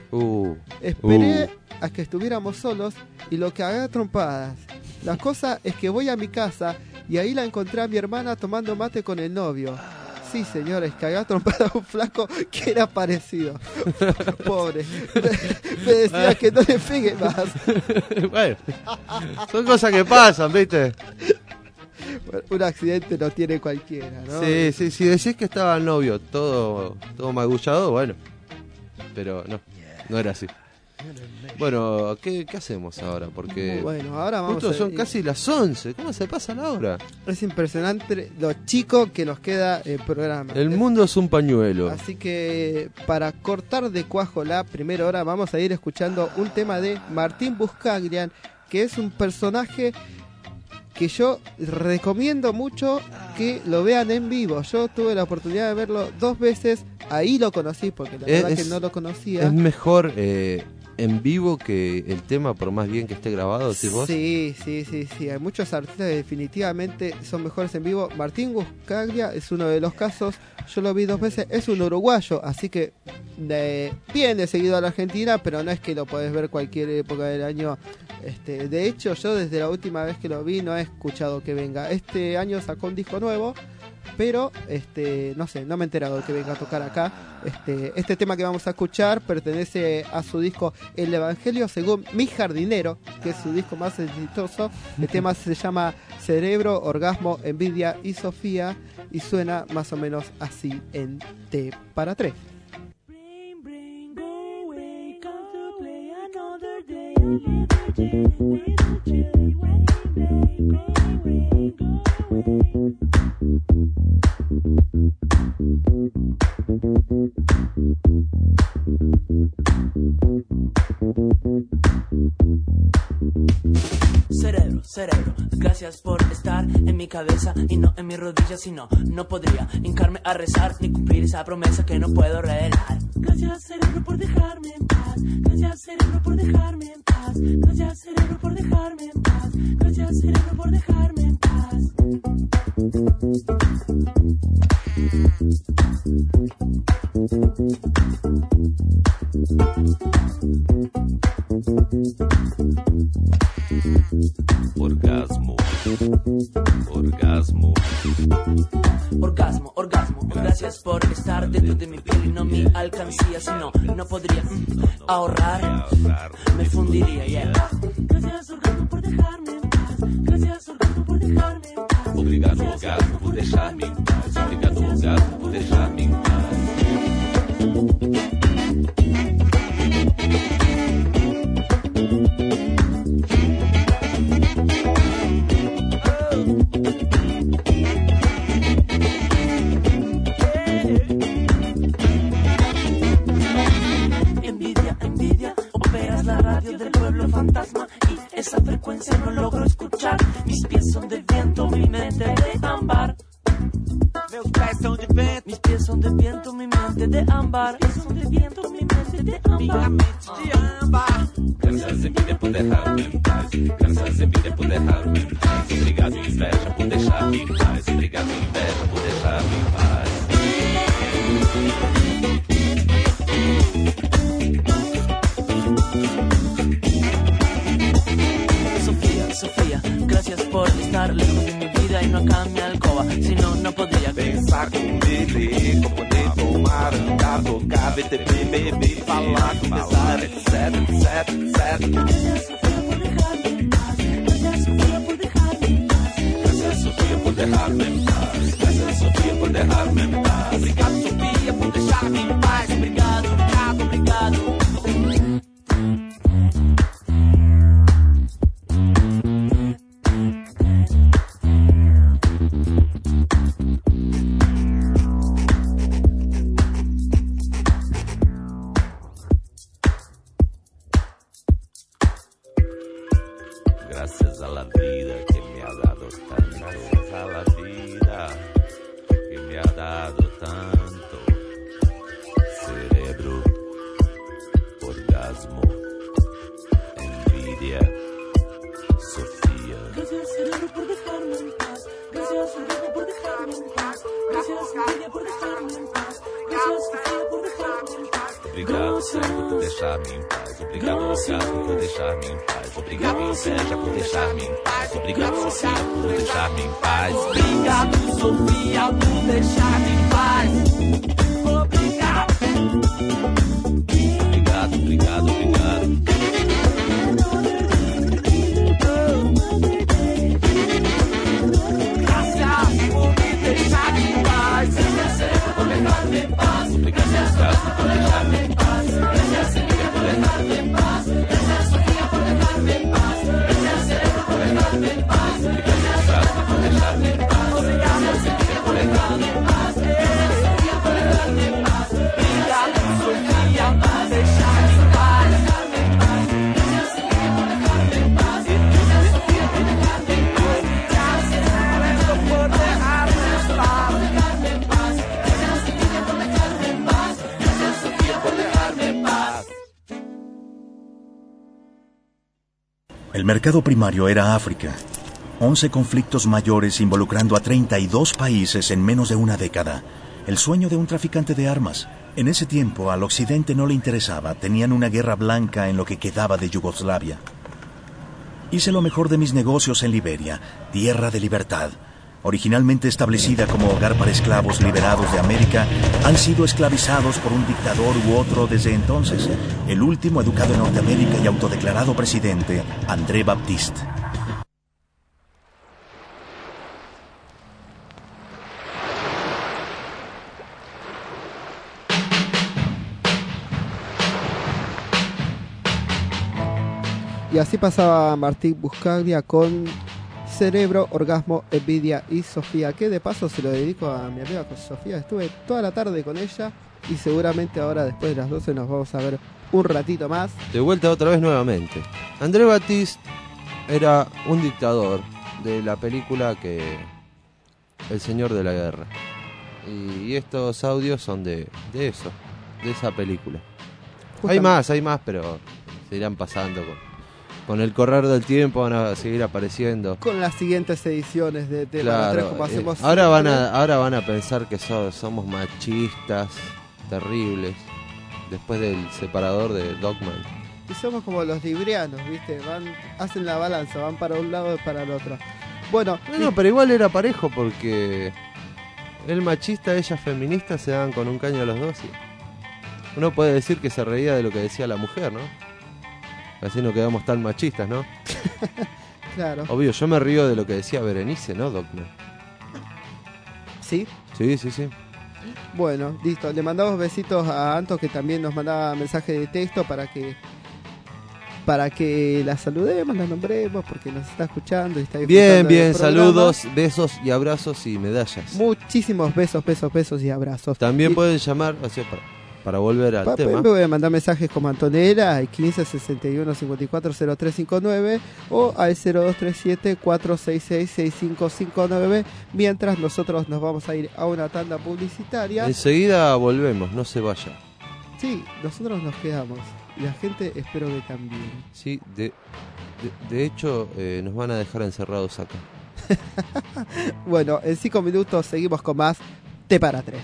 Esperé a que estuviéramos solos y lo que haga trompadas. La cosa es que voy a mi casa y ahí la encontré a mi hermana tomando mate con el novio. Sí, señores, que había trompado a un flaco que era parecido. Pobre. Me decía que no le pegue más. Bueno, son cosas que pasan, ¿viste? Bueno, un accidente no tiene cualquiera, ¿no? Sí, si decís que estaba el novio todo magullado, bueno. Pero no era así. Bueno, ¿qué hacemos ahora? Porque bueno, ahora vamos justo son casi las 11. ¿Cómo se pasa la hora? Es impresionante lo chico que nos queda el programa. El mundo es un pañuelo. Así que para cortar de cuajo la primera hora, vamos a ir escuchando un tema de Martín Buscaglian, que es un personaje que yo recomiendo mucho que lo vean en vivo. Yo tuve la oportunidad de verlo 2 veces. Ahí lo conocí, porque la verdad que no lo conocía. Es mejor en vivo que el tema, por más bien que esté grabado, ¿sí vos? Sí. Hay muchos artistas que definitivamente son mejores en vivo. Martín Buscaglia es uno de los casos. Yo lo vi 2 veces. Es un uruguayo, así que viene seguido a la Argentina, pero no es que lo podés ver cualquier época del año. De hecho, yo desde la última vez que lo vi no he escuchado que venga. Este año sacó un disco nuevo, pero no sé, no me he enterado de que venga a tocar acá. Este tema que vamos a escuchar pertenece a su disco El Evangelio según Mi Jardinero, que es su disco más exitoso. El tema se llama Cerebro, Orgasmo, Envidia y Sofía, y suena más o menos así en T para 3. Cerebro, gracias por estar en mi cabeza y no en mis rodillas, sino no podría hincarme a rezar ni cumplir esa promesa que no puedo revelar. Gracias cerebro por dejarme en paz, gracias cerebro por dejarme en paz, gracias cerebro por dejarme en paz, gracias cerebro por dejarme en paz. Orgasmo, gracias por estar dentro de mi piel y no mi alcancía, sino no podría ahorrar, me fundiría, yeah. Gracias orgasmo por dejarme en paz, gracias orgasmo por dejarme en paz. Obrigado orgasmo por dejarme en paz, obrigado orgasmo por dejarme en paz. fantasma y esa frecuencia no logro escuchar. Mis pies son de viento, mi mente de ámbar. Meus pés são de vento, mis pies son de viento, mi mente de ámbar. Mis pies son de viento, mi mente de ámbar. Minha mente de ámbar. Graças a vida por deixar-me em paz. Graças a vida por deixar-me em paz. Obrigado, inveja, por deixar-me em paz. Obrigado, inveja, por deixar-me em paz. Sofía, gracias por estar lejos de mi vida y no acá en mi alcoba, si no, no podría pensar com ele, como poder tomar, andar, tocar, BTB, beber, falar, conversar, etc, etc, etc. Gracias, Sofía, por dejarme en paz. Gracias, Sofía, por dejarme en paz. Gracias, Sofía, por dejarme en paz. Gracias, Sofía, por dejarme en paz. Obrigado, Sofía, por dejarme en paz. Obrigado, obrigado, obrigado. Gracias a la vida que me ha dado tanto. Gracias a la vida que me ha dado tanto. Cerebro, orgasmo, envidia, Sofía. Gracias, cerebro, por dejarme en paz. Gracias, orgasmo, por dejarme en paz. Gracias, envidia, por dejarme en paz. Gracias, Sofía, por dejarme en paz. Obrigado, cerebro, por deixar-me em paz. Obrigado, orgasmo, por deixar-me em paz. Obrigado, inveja, por deixar-me em paz. Obrigado, Sofia, por deixar-me em paz. Obrigado, Sofia, por deixar-me em paz. Obrigado. Obrigado, obrigado, obrigado. Gracias por me deixar em paz. Gracias por dejarme em paz. Obrigado, por deixar-me em paz. Gracias, Sofía, por dejarme en paz. Gracias, Sofía, por dejarme en paz. Gracias, cerebro, por dejarme en paz. Gracias, por dejarme en paz. Obrigado, Sofía, por dejarme en paz. Gracias, Sofía, por dejarme en paz. Obrigado, Sofía, por deixar-me em paz. Gracias, Sofía, por dejarme en paz. Gracias, Sofía, por dejarme en paz. Gracias, cerebro, por dejarme en paz. Gracias, Sofía, por dejarme en paz. Gracias, Sofía, por dejarme en paz. El mercado primario era África. 11 conflictos mayores involucrando a 32 países en menos de una década. El sueño de un traficante de armas. En ese tiempo al occidente no le interesaba. Tenían una guerra blanca en lo que quedaba de Yugoslavia. Hice lo mejor de mis negocios en Liberia, tierra de libertad. Originalmente establecida como hogar para esclavos liberados de América, han sido esclavizados por un dictador u otro desde entonces. El último educado en Norteamérica y autodeclarado presidente, André Baptiste. Y así pasaba Martín Buscaglia con Cerebro, Orgasmo, Envidia y Sofía, que de paso se lo dedico a mi amiga Sofía. Estuve toda la tarde con ella y seguramente ahora después de las 12 nos vamos a ver un ratito más. De vuelta otra vez nuevamente. André Baptiste era un dictador de la película que El Señor de la Guerra. Y estos audios son de eso, de esa película. Justamente. Hay más, pero se irán pasando con el correr del tiempo, van a seguir apareciendo. Con las siguientes ediciones de claro, como hacemos ahora van a pensar que somos machistas, terribles, después del separador de Dogman. Y somos como los librianos, ¿viste? Hacen la balanza, van para un lado y para el otro. Bueno, no, pero igual era parejo porque él machista, ella feminista, se daban con un caño a los dos. Uno puede decir que se reía de lo que decía la mujer, ¿no? Así no quedamos tan machistas, ¿no? Claro. Obvio, yo me río de lo que decía Berenice, ¿no, Dogman? ¿Sí? Sí. Bueno, listo. Le mandamos besitos a Anto, que también nos mandaba mensaje de texto para que la saludemos, la nombremos, porque nos está escuchando y está disfrutando. Bien, saludos, besos y abrazos y medallas. Muchísimos besos y abrazos. También pueden llamar, para volver al tema. Me voy a mandar mensajes como Antonella al 15 61 54 0359 o al 0237 466 6559, mientras nosotros nos vamos a ir a una tanda publicitaria. Enseguida volvemos, no se vaya. Sí, nosotros nos quedamos. Y la gente espero que también. Sí, de hecho nos van a dejar encerrados acá. Bueno, en 5 minutos seguimos con más T para 3.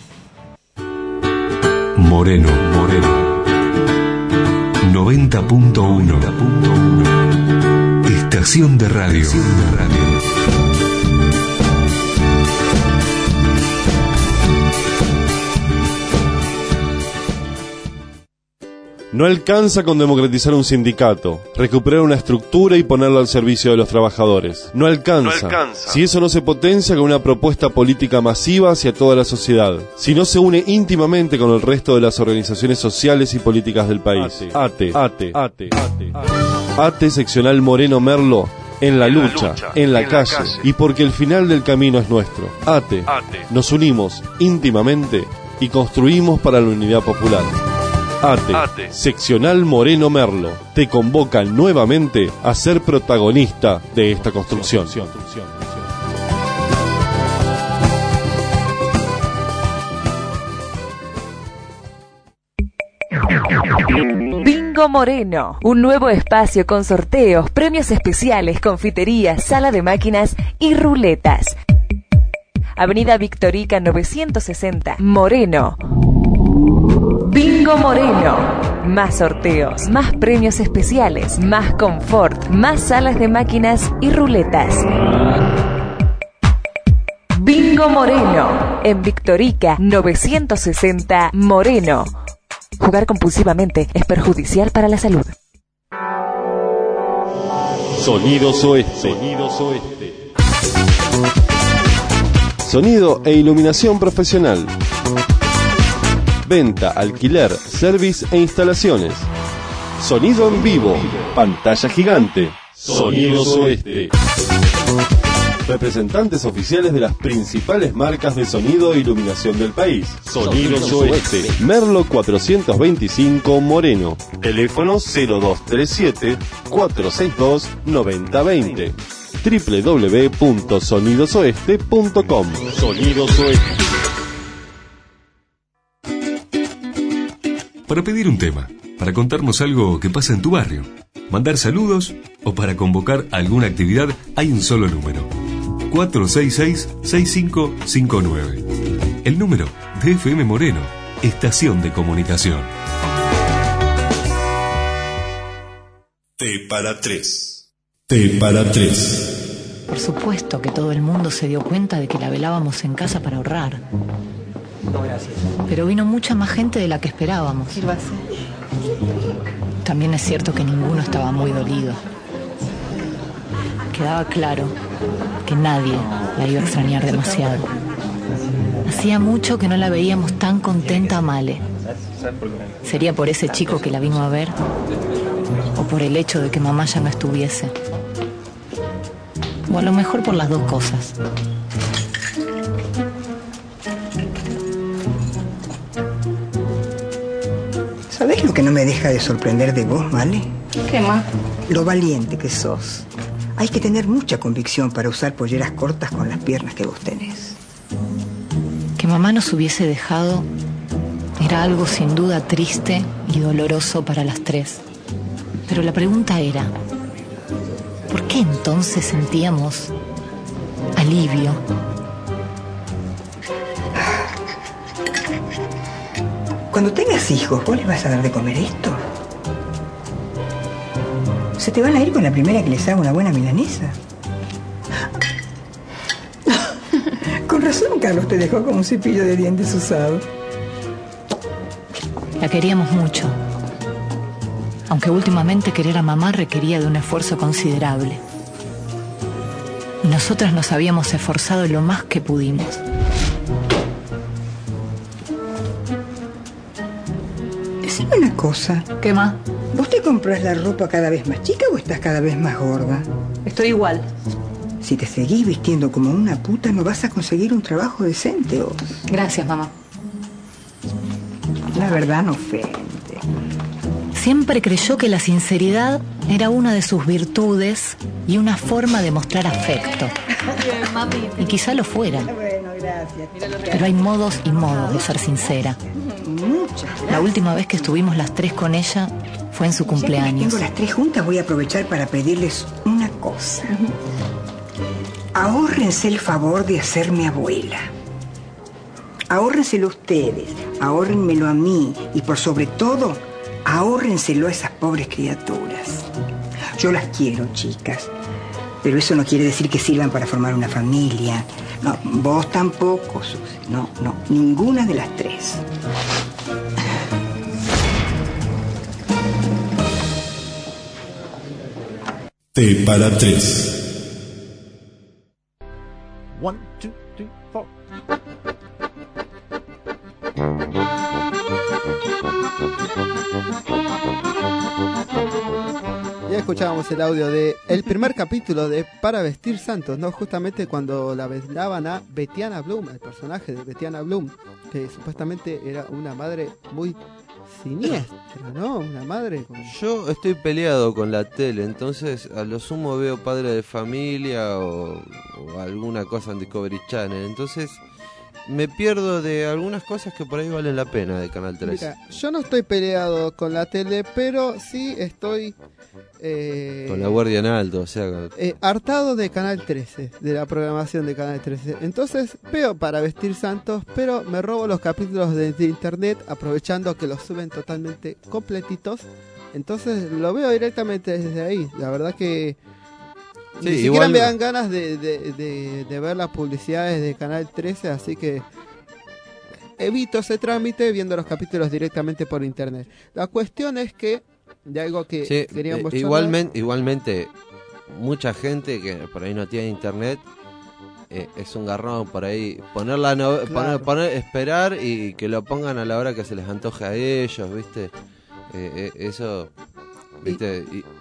Moreno 90.1 Estación de radio. No alcanza con democratizar un sindicato, recuperar una estructura y ponerlo al servicio de los trabajadores. No alcanza. Si eso no se potencia con una propuesta política masiva hacia toda la sociedad. Si no se une íntimamente con el resto de las organizaciones sociales y políticas del país. ATE seccional Moreno Merlo. En la lucha, en la calle. Y porque el final del camino es nuestro. ATE. Nos unimos íntimamente y construimos para la unidad popular. ATE, seccional Moreno Merlo, te convoca nuevamente a ser protagonista de esta construcción. Bingo Moreno, un nuevo espacio con sorteos, premios especiales, confiterías, sala de máquinas y ruletas. Avenida Victorica 960, Moreno. Bingo Moreno. Más sorteos, más premios especiales, más confort, más salas de máquinas y ruletas. Bingo Moreno. En Victorica 960, Moreno. Jugar compulsivamente es perjudicial para la salud. Sonidos Oeste. Sonido e iluminación profesional. Venta, alquiler, service e instalaciones. Sonido en vivo. Pantalla gigante. Sonidos Oeste. Representantes oficiales de las principales marcas de sonido e iluminación del país. Sonidos Oeste. Merlo 425 Moreno. Teléfono 0237 462 9020. www.sonidosoeste.com. Sonidos Oeste. Para pedir un tema, para contarnos algo que pasa en tu barrio, mandar saludos o para convocar alguna actividad, hay un solo número: 466-6559. El número de FM Moreno, Estación de Comunicación. T para 3. T para 3. Por supuesto que todo el mundo se dio cuenta de que la velábamos en casa para ahorrar. No, gracias. Pero vino mucha más gente de la que esperábamos. Sírvase. También es cierto que ninguno estaba muy dolido. Quedaba claro que nadie la iba a extrañar demasiado. Hacía mucho que no la veíamos tan contenta a Male. ¿Sería por ese chico que la vino a ver? ¿O por el hecho de que mamá ya no estuviese? O a lo mejor por las dos cosas. ¿Sabés lo que no me deja de sorprender de vos, Male? ¿Qué más? Lo valiente que sos. Hay que tener mucha convicción para usar polleras cortas con las piernas que vos tenés. Que mamá nos hubiese dejado era algo sin duda triste y doloroso para las tres. Pero la pregunta era, ¿por qué entonces sentíamos alivio? Cuando tengas hijos, ¿vos les vas a dar de comer esto? Se te van a ir con la primera que les haga una buena milanesa. Con razón Carlos te dejó como un cepillo de dientes usado. La queríamos mucho. Aunque últimamente querer a mamá requería de un esfuerzo considerable. Y nosotras nos habíamos esforzado lo más que pudimos. Decime una cosa. ¿Qué más? ¿Vos te compras la ropa cada vez más chica o estás cada vez más gorda? Estoy igual. Si te seguís vistiendo como una puta, no vas a conseguir un trabajo decente, vos. Gracias, mamá. La verdad no ofende. Siempre creyó que la sinceridad era una de sus virtudes y una forma de mostrar afecto. Y quizá lo fuera. Bueno, gracias. Pero hay modos y modos de ser sincera. Muchas. La última vez que estuvimos las tres con ella fue en su cumpleaños. Tengo las tres juntas, voy a aprovechar para pedirles una cosa. Ahórrense el favor de hacerme abuela. Ahórrenselo ustedes, ahórrenmelo a mí y por sobre todo, ahórrenselo a esas pobres criaturas. Yo las quiero, chicas, pero eso no quiere decir que sirvan para formar una familia. No, vos tampoco, Susi. No, ninguna de las tres. T para 3. 1, 2, 3, 4. Ya escuchábamos el audio de el primer capítulo de Para Vestir Santos, ¿no? Justamente cuando la velaban a Betiana Bloom, el personaje de Betiana Bloom, que supuestamente era una madre muy siniestra, ¿no? Una madre con... Yo estoy peleado con la tele, entonces a lo sumo veo Padre de Familia o alguna cosa en Discovery Channel, entonces me pierdo de algunas cosas que por ahí valen la pena de Canal 3. Mira, yo no estoy peleado con la tele, pero sí estoy... con la guardia en alto, o sea... hartado de Canal 13, de la programación de Canal 13. Entonces veo Para Vestir Santos, pero me robo los capítulos de internet, aprovechando que los suben totalmente completitos. Entonces lo veo directamente desde ahí. La verdad que... Sí, ni siquiera igual me dan ganas de ver las publicidades de Canal 13, así que evito ese trámite viendo los capítulos directamente por internet. La cuestión es que, de algo que sí, queríamos igualmente, mucha gente que por ahí no tiene internet, es un garrón por ahí poner esperar y que lo pongan a la hora que se les antoje a ellos, ¿viste? Eso, ¿viste?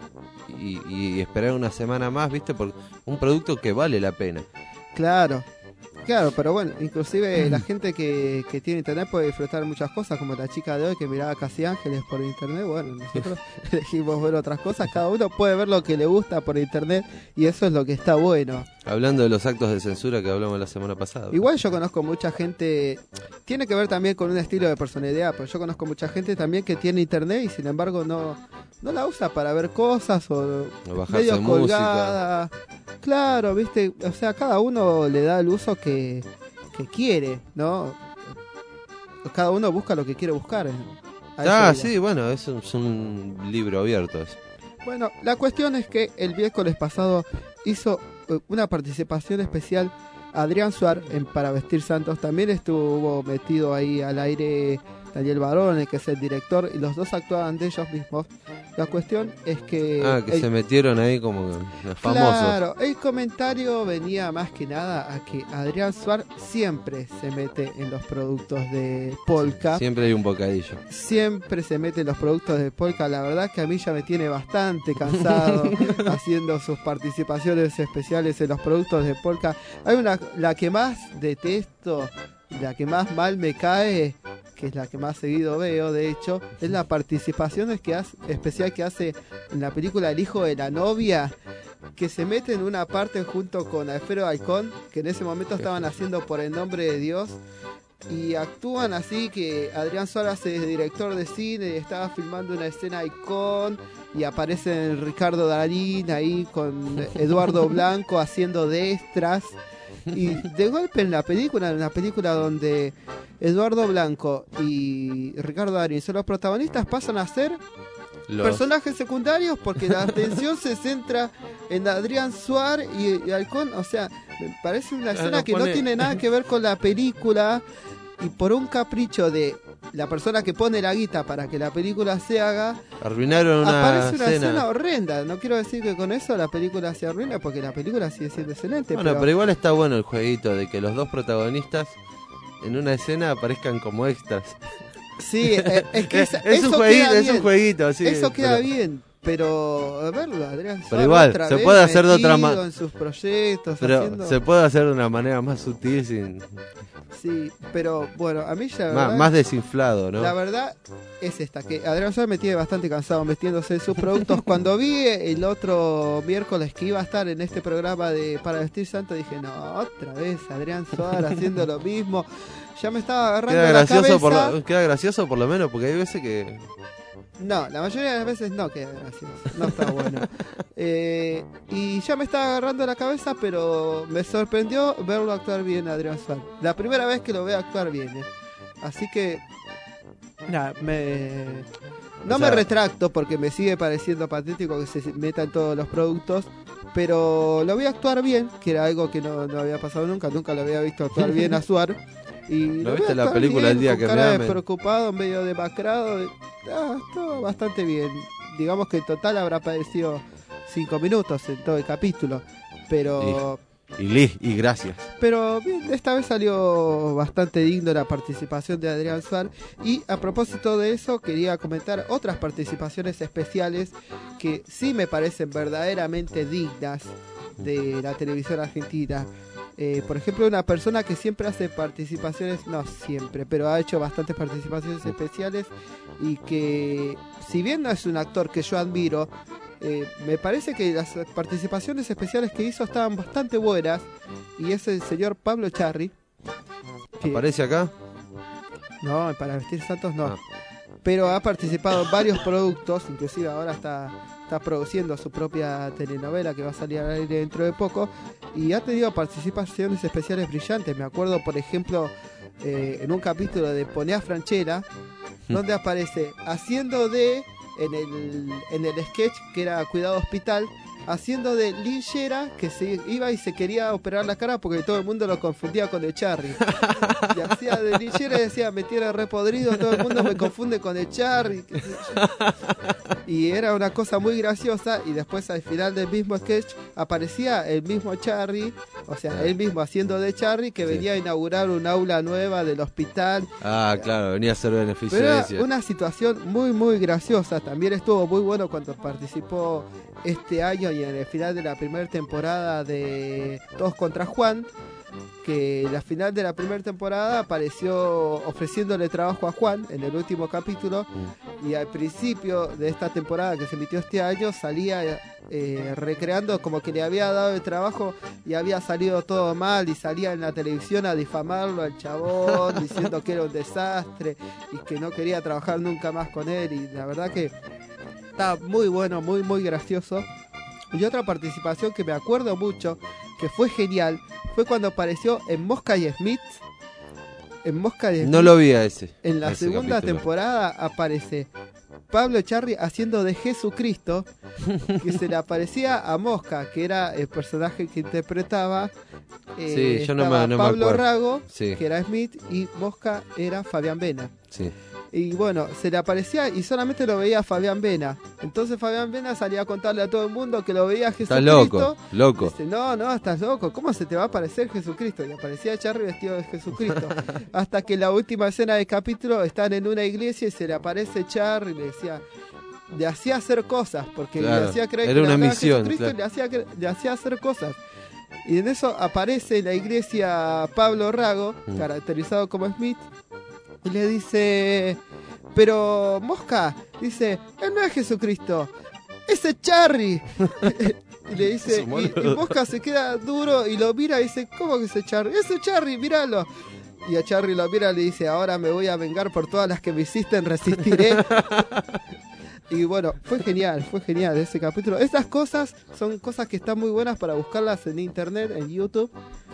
Y esperar una semana más, ¿viste? Por un producto que vale la pena. Claro, pero bueno, inclusive la gente que tiene internet puede disfrutar muchas cosas, como la chica de hoy que miraba Casi Ángeles por internet. Bueno, nosotros elegimos ver otras cosas, cada uno puede ver lo que le gusta por internet y eso es lo que está bueno. Hablando de los actos de censura que hablamos la semana pasada. Igual yo conozco mucha gente, tiene que ver también con un estilo de personalidad, pero yo conozco mucha gente también que tiene internet y sin embargo no la usa para ver cosas o medio colgada. Claro, viste, o sea, cada uno le da el uso que quiere, ¿no? Cada uno busca lo que quiere buscar. Sí, bueno, es un libro abierto eso. Bueno, la cuestión es que el miércoles pasado hizo una participación especial Adrián Suar en Para Vestir Santos. También estuvo metido ahí al aire Daniel Barone, que es el director, y los dos actuaban de ellos mismos. La cuestión es que... se metieron ahí como famosos. Claro, el comentario venía más que nada a que Adrián Suar siempre se mete en los productos de Polka. Siempre hay un bocadillo. Siempre se mete en los productos de Polka. La verdad que a mí ya me tiene bastante cansado haciendo sus participaciones especiales en los productos de Polka. Hay la que más detesto, la que más mal me cae, que es la que más seguido veo, de hecho, es la participación especial que hace en la película El hijo de la novia, que se mete en una parte junto con Alfredo Halcón, que en ese momento estaban haciendo Por el nombre de Dios, y actúan así que Adrián Suárez es director de cine y estaba filmando una escena Halcón, y aparece Ricardo Darín ahí con Eduardo Blanco haciendo de extras. Y de golpe en una película donde Eduardo Blanco y Ricardo Darín son los protagonistas, pasan a ser personajes secundarios porque la atención se centra en Adrián Suar y Halcón. O sea, me parece una escena que no tiene nada que ver con la película, y por un capricho de la persona que pone la guita para que la película se haga, arruinaron aparece una escena horrenda. No quiero decir que con eso la película se arruina, porque la película sigue siendo excelente. Bueno, pero igual está bueno el jueguito de que los dos protagonistas en una escena aparezcan como extras. Sí, es que es un jueguito, sí. Eso queda bien, Pero verlo, Adrián Pero igual, otra se vez puede hacer de otra metido manera. en sus proyectos, Pero haciendo... se puede hacer de una manera más sutil, sin Sí, pero bueno, a mí ya... verdad, más desinflado, ¿no? La verdad es esta, que Adrián Suárez me tiene bastante cansado metiéndose en sus productos. Cuando vi el otro miércoles que iba a estar en este programa de Para Vestir Santo, dije, no, otra vez Adrián Suárez haciendo lo mismo. Ya me estaba agarrando Queda la cabeza. queda gracioso por lo menos, porque hay veces que... No, la mayoría de las veces no queda gracioso, no está bueno. Y ya me estaba agarrando la cabeza, pero me sorprendió verlo actuar bien a Adrián Suárez. La primera vez que lo veo actuar bien, Así que, nada, no me retracto porque me sigue pareciendo patético que se meta en todos los productos, pero lo vi actuar bien, que era algo que no había pasado nunca lo había visto actuar bien a Suárez. Y ¿Lo viste la película El día que me ame? amen? Preocupado, medio demacrado. Todo bastante bien. Digamos que en total habrá aparecido 5 minutos en todo el capítulo. Pero Y gracias. Pero bien, esta vez salió bastante digno la participación de Adrián Suárez. Y a propósito de eso, quería comentar otras participaciones especiales que sí me parecen verdaderamente dignas de la televisión argentina. Por ejemplo, una persona que siempre hace participaciones, no siempre, pero ha hecho bastantes participaciones especiales y que, si bien no es un actor que yo admiro, me parece que las participaciones especiales que hizo estaban bastante buenas, y es el señor Pablo Echarri. ¿Aparece acá? No, Para Vestir Santos no. Pero ha participado en varios productos, inclusive ahora está produciendo su propia telenovela que va a salir al aire dentro de poco, y ha tenido participaciones especiales brillantes. Me acuerdo, por ejemplo, en un capítulo de Ponea Franchella, donde aparece haciendo de, en el sketch que era Cuidado Hospital, haciendo de linchera que se iba y se quería operar la cara porque todo el mundo lo confundía con Echarri. Y hacía de linchera y decía, me tiene repodrido, todo el mundo me confunde con Echarri. Y era una cosa muy graciosa. Y después al final del mismo sketch aparecía el mismo Echarri, o sea, él mismo haciendo de Echarri, que venía a inaugurar un aula nueva del hospital. Claro, venía a hacer beneficio. Pero era una situación muy muy graciosa. También estuvo muy bueno cuando participó este año y en el final de la primera temporada de Todos contra Juan, que la final de la primera temporada apareció ofreciéndole trabajo a Juan en el último capítulo, y al principio de esta temporada que se emitió este año salía recreando como que le había dado el trabajo y había salido todo mal, y salía en la televisión a difamarlo al chabón diciendo que era un desastre y que no quería trabajar nunca más con él. Y la verdad que está muy bueno, muy muy gracioso. Y otra participación que me acuerdo mucho, que fue genial, fue cuando apareció en Mosca y Smith. En Mosca y Smith, no lo vi a ese. En la ese segunda capítulo. temporada aparece Pablo Echarri haciendo de Jesucristo, que se le aparecía a Mosca, que era el personaje que interpretaba. Sí, yo no estaba me Pablo acuerdo. Rago, Sí. que era Smith, y Mosca era Fabián Vena. Sí. Y bueno, se le aparecía y solamente lo veía Fabián Vena. Entonces Fabián Vena salía a contarle a todo el mundo que lo veía Jesucristo. Estás loco. Dice, no, estás loco. ¿Cómo se te va a aparecer Jesucristo? Y aparecía Echarri vestido de Jesucristo. Hasta que la última escena del capítulo están en una iglesia y se le aparece Echarri y le hacía hacer cosas, porque Claro, le hacía creer era que una le hablaba misión, Jesucristo, claro. y le hacía hacer cosas. Y en eso aparece en la iglesia Pablo Rago, caracterizado como Smith, y le dice, pero Mosca, dice, él no es Jesucristo, es Echarri. Y le dice, y Mosca se queda duro y lo mira y dice, ¿cómo que es Echarri? Es Echarri, míralo. Y Echarri lo mira y le dice, ahora me voy a vengar por todas las que me hiciste, resistiré. Y bueno, fue genial ese capítulo. Estas cosas son cosas que están muy buenas para buscarlas en internet, en YouTube.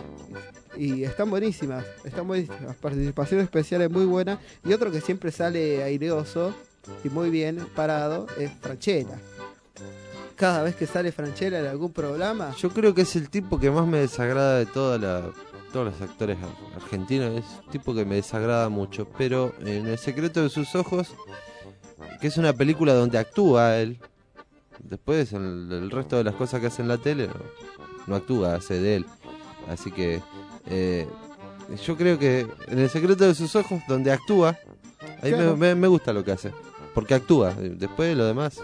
Y están buenísimas. Participaciones especiales muy buenas. Y otro que siempre sale aireoso y muy bien parado es Franchella. Cada vez que sale Franchella en algún programa. Yo creo que es el tipo que más me desagrada de todos los actores argentinos. Es un tipo que me desagrada mucho. Pero en El secreto de sus ojos, que es una película donde actúa él, después en el resto de las cosas que hace en la tele no actúa, hace de él. Así que yo creo que en El secreto de sus ojos, donde actúa, ahí Claro. me gusta lo que hace, porque actúa. Después lo demás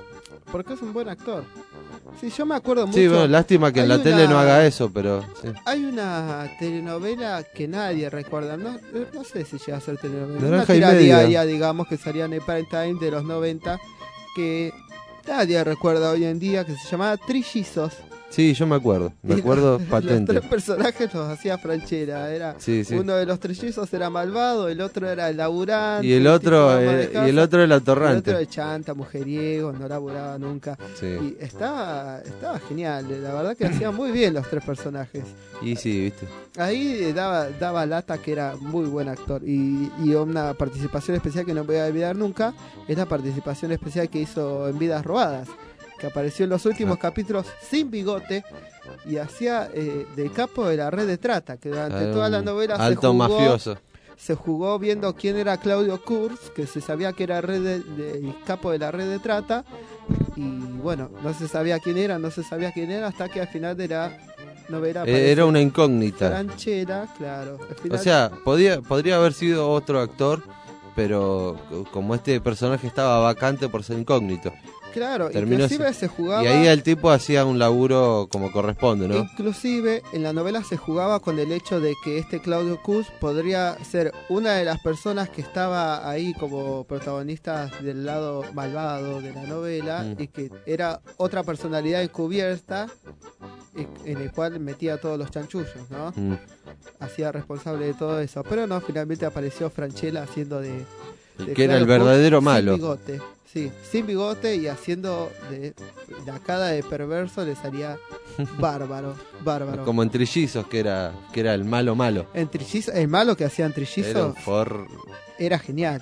porque es un buen actor. Sí, yo me acuerdo mucho. Sí, bueno, lástima que en la tele no haga eso, pero... Sí. Hay una telenovela que nadie recuerda, no sé si llega a ser telenovela. Naranja una y media. diaria, digamos, que salía en el prime time de los 90, que nadie recuerda hoy en día, que se llamaba Trillizos. Sí, yo me acuerdo patente. Los 3 personajes los hacía Franchella, era sí. Uno de los trillizos era malvado, el otro era el laburante, y el otro el atorrante. El otro era chanta, mujeriego, no laburaba nunca. Sí. Y estaba genial, la verdad que hacían muy bien los 3 personajes. Y sí, viste. Ahí daba lata que era muy buen actor. Y una participación especial que no voy a olvidar nunca es la participación especial que hizo en Vidas Robadas, que apareció en los últimos capítulos sin bigote y hacía de capo de la red de trata, que durante toda la novela mafioso. Se jugó viendo quién era Claudio Kurz, que se sabía que era el capo de la red de trata, y bueno, no se sabía quién era, hasta que al final de la novela era una incógnita. Franchella, claro. O sea, podría haber sido otro actor, pero como este personaje estaba vacante por ser incógnito. Claro, inclusive se jugaba... Y ahí el tipo hacía un laburo como corresponde, ¿no? Inclusive en la novela se jugaba con el hecho de que este Claudio Kurz podría ser una de las personas que estaba ahí como protagonista del lado malvado de la novela y que era otra personalidad encubierta en el cual metía todos los chanchullos, ¿no? Hacía responsable de todo eso. Pero no, finalmente apareció Franchella haciendo de que era el verdadero malo. Sin bigote. Sí, sin bigote y haciendo de la cara de perverso le salía bárbaro. Como en Trillizos, que era el malo. En Trillizos, el malo que hacían Trillizos era genial.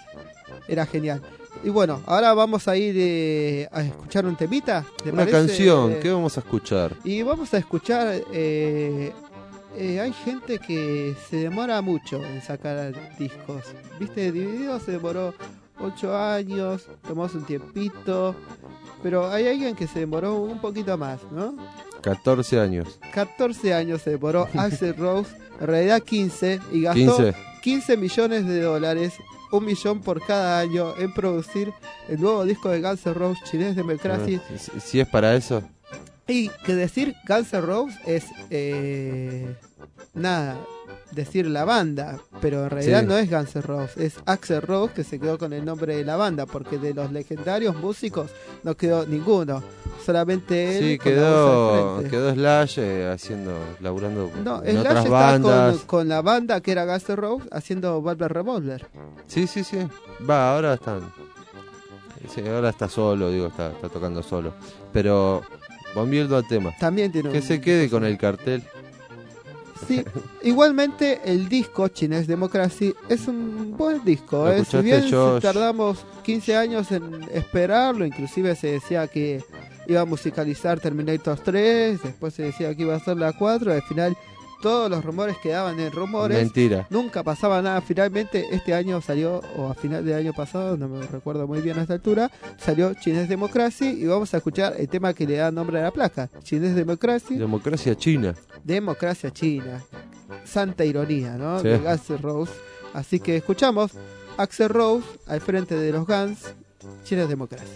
Y bueno, ahora vamos a ir a escuchar un temita. Una canción, ¿qué vamos a escuchar? Y vamos a escuchar... hay gente que se demora mucho en sacar discos. ¿Viste? Dividido se demoró 8 años, tomamos un tiempito, pero hay alguien que se demoró un poquito más, ¿no? 14 años. 14 años se demoró Axl Rose, en realidad 15, y gastó 15 millones de dólares, 1 millón por cada año, en producir el nuevo disco de Guns N' Roses, Chinese Democracy. Si es para eso. Y que decir Guns N' Roses es decir la banda, pero en realidad no es Guns N' Roses, es Axl Rose, que se quedó con el nombre de la banda, porque de los legendarios músicos no quedó ninguno, solamente él. Sí, quedó Slash laburando en otras bandas. Está con la banda que era Guns N' Roses haciendo Velvet Revolver. Sí. Ahora está solo, está tocando solo. Pero volviendo al tema, también tiene que se quede con el cartel. Sí, igualmente el disco Chinese Democracy es un buen disco. Si bien tardamos 15 años en esperarlo, inclusive se decía que iba a musicalizar Terminator 3, después se decía que iba a ser la 4, al final todos los rumores quedaban en rumores. Mentira. Nunca pasaba nada. Finalmente este año salió, o a final del año pasado, no me recuerdo muy bien a esta altura, salió Chinese Democracy y vamos a escuchar el tema que le da nombre a la placa. Chinese Democracy. Democracia China. Democracia China. Santa ironía, ¿no? Sí. De Guns N' Roses. Así que escuchamos Axl Rose al frente de los Guns, Chinese Democracy.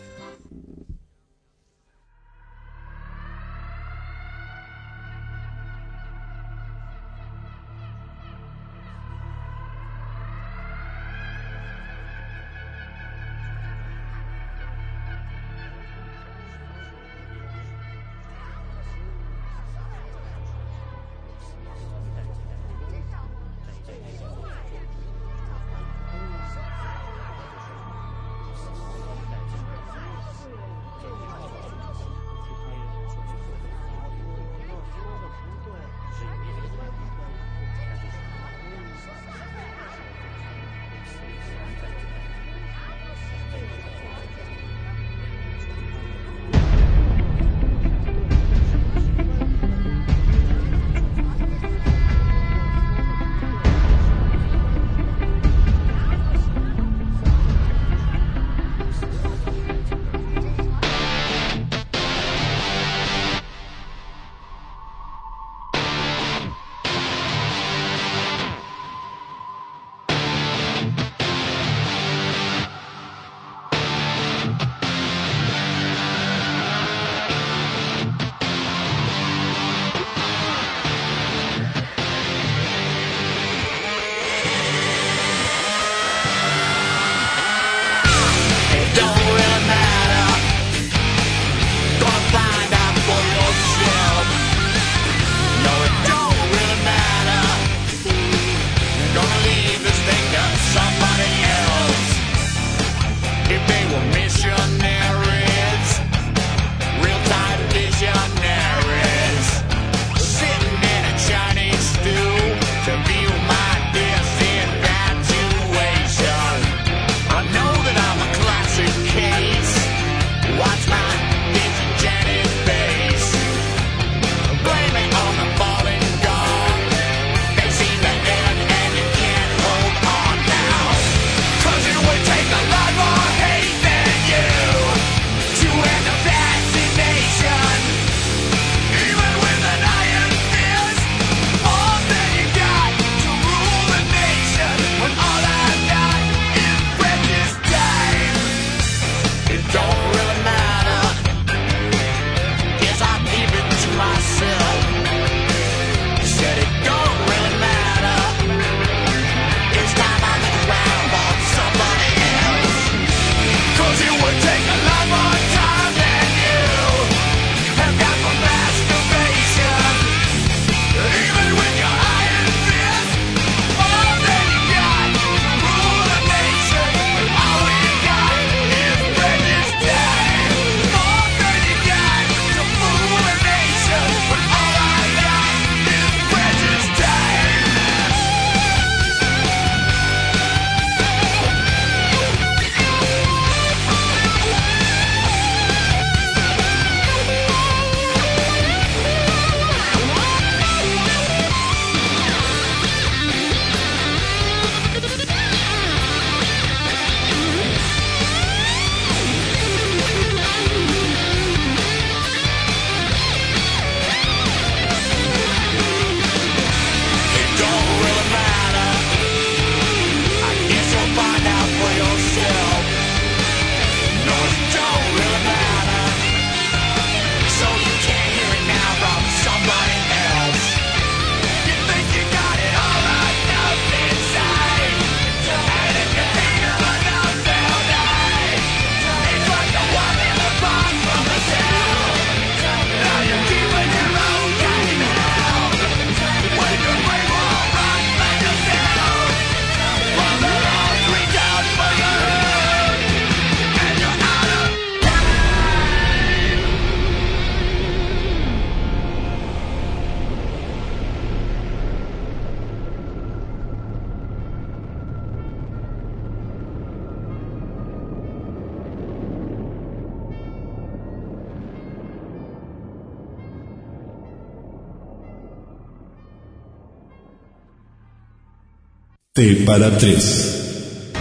T para 3.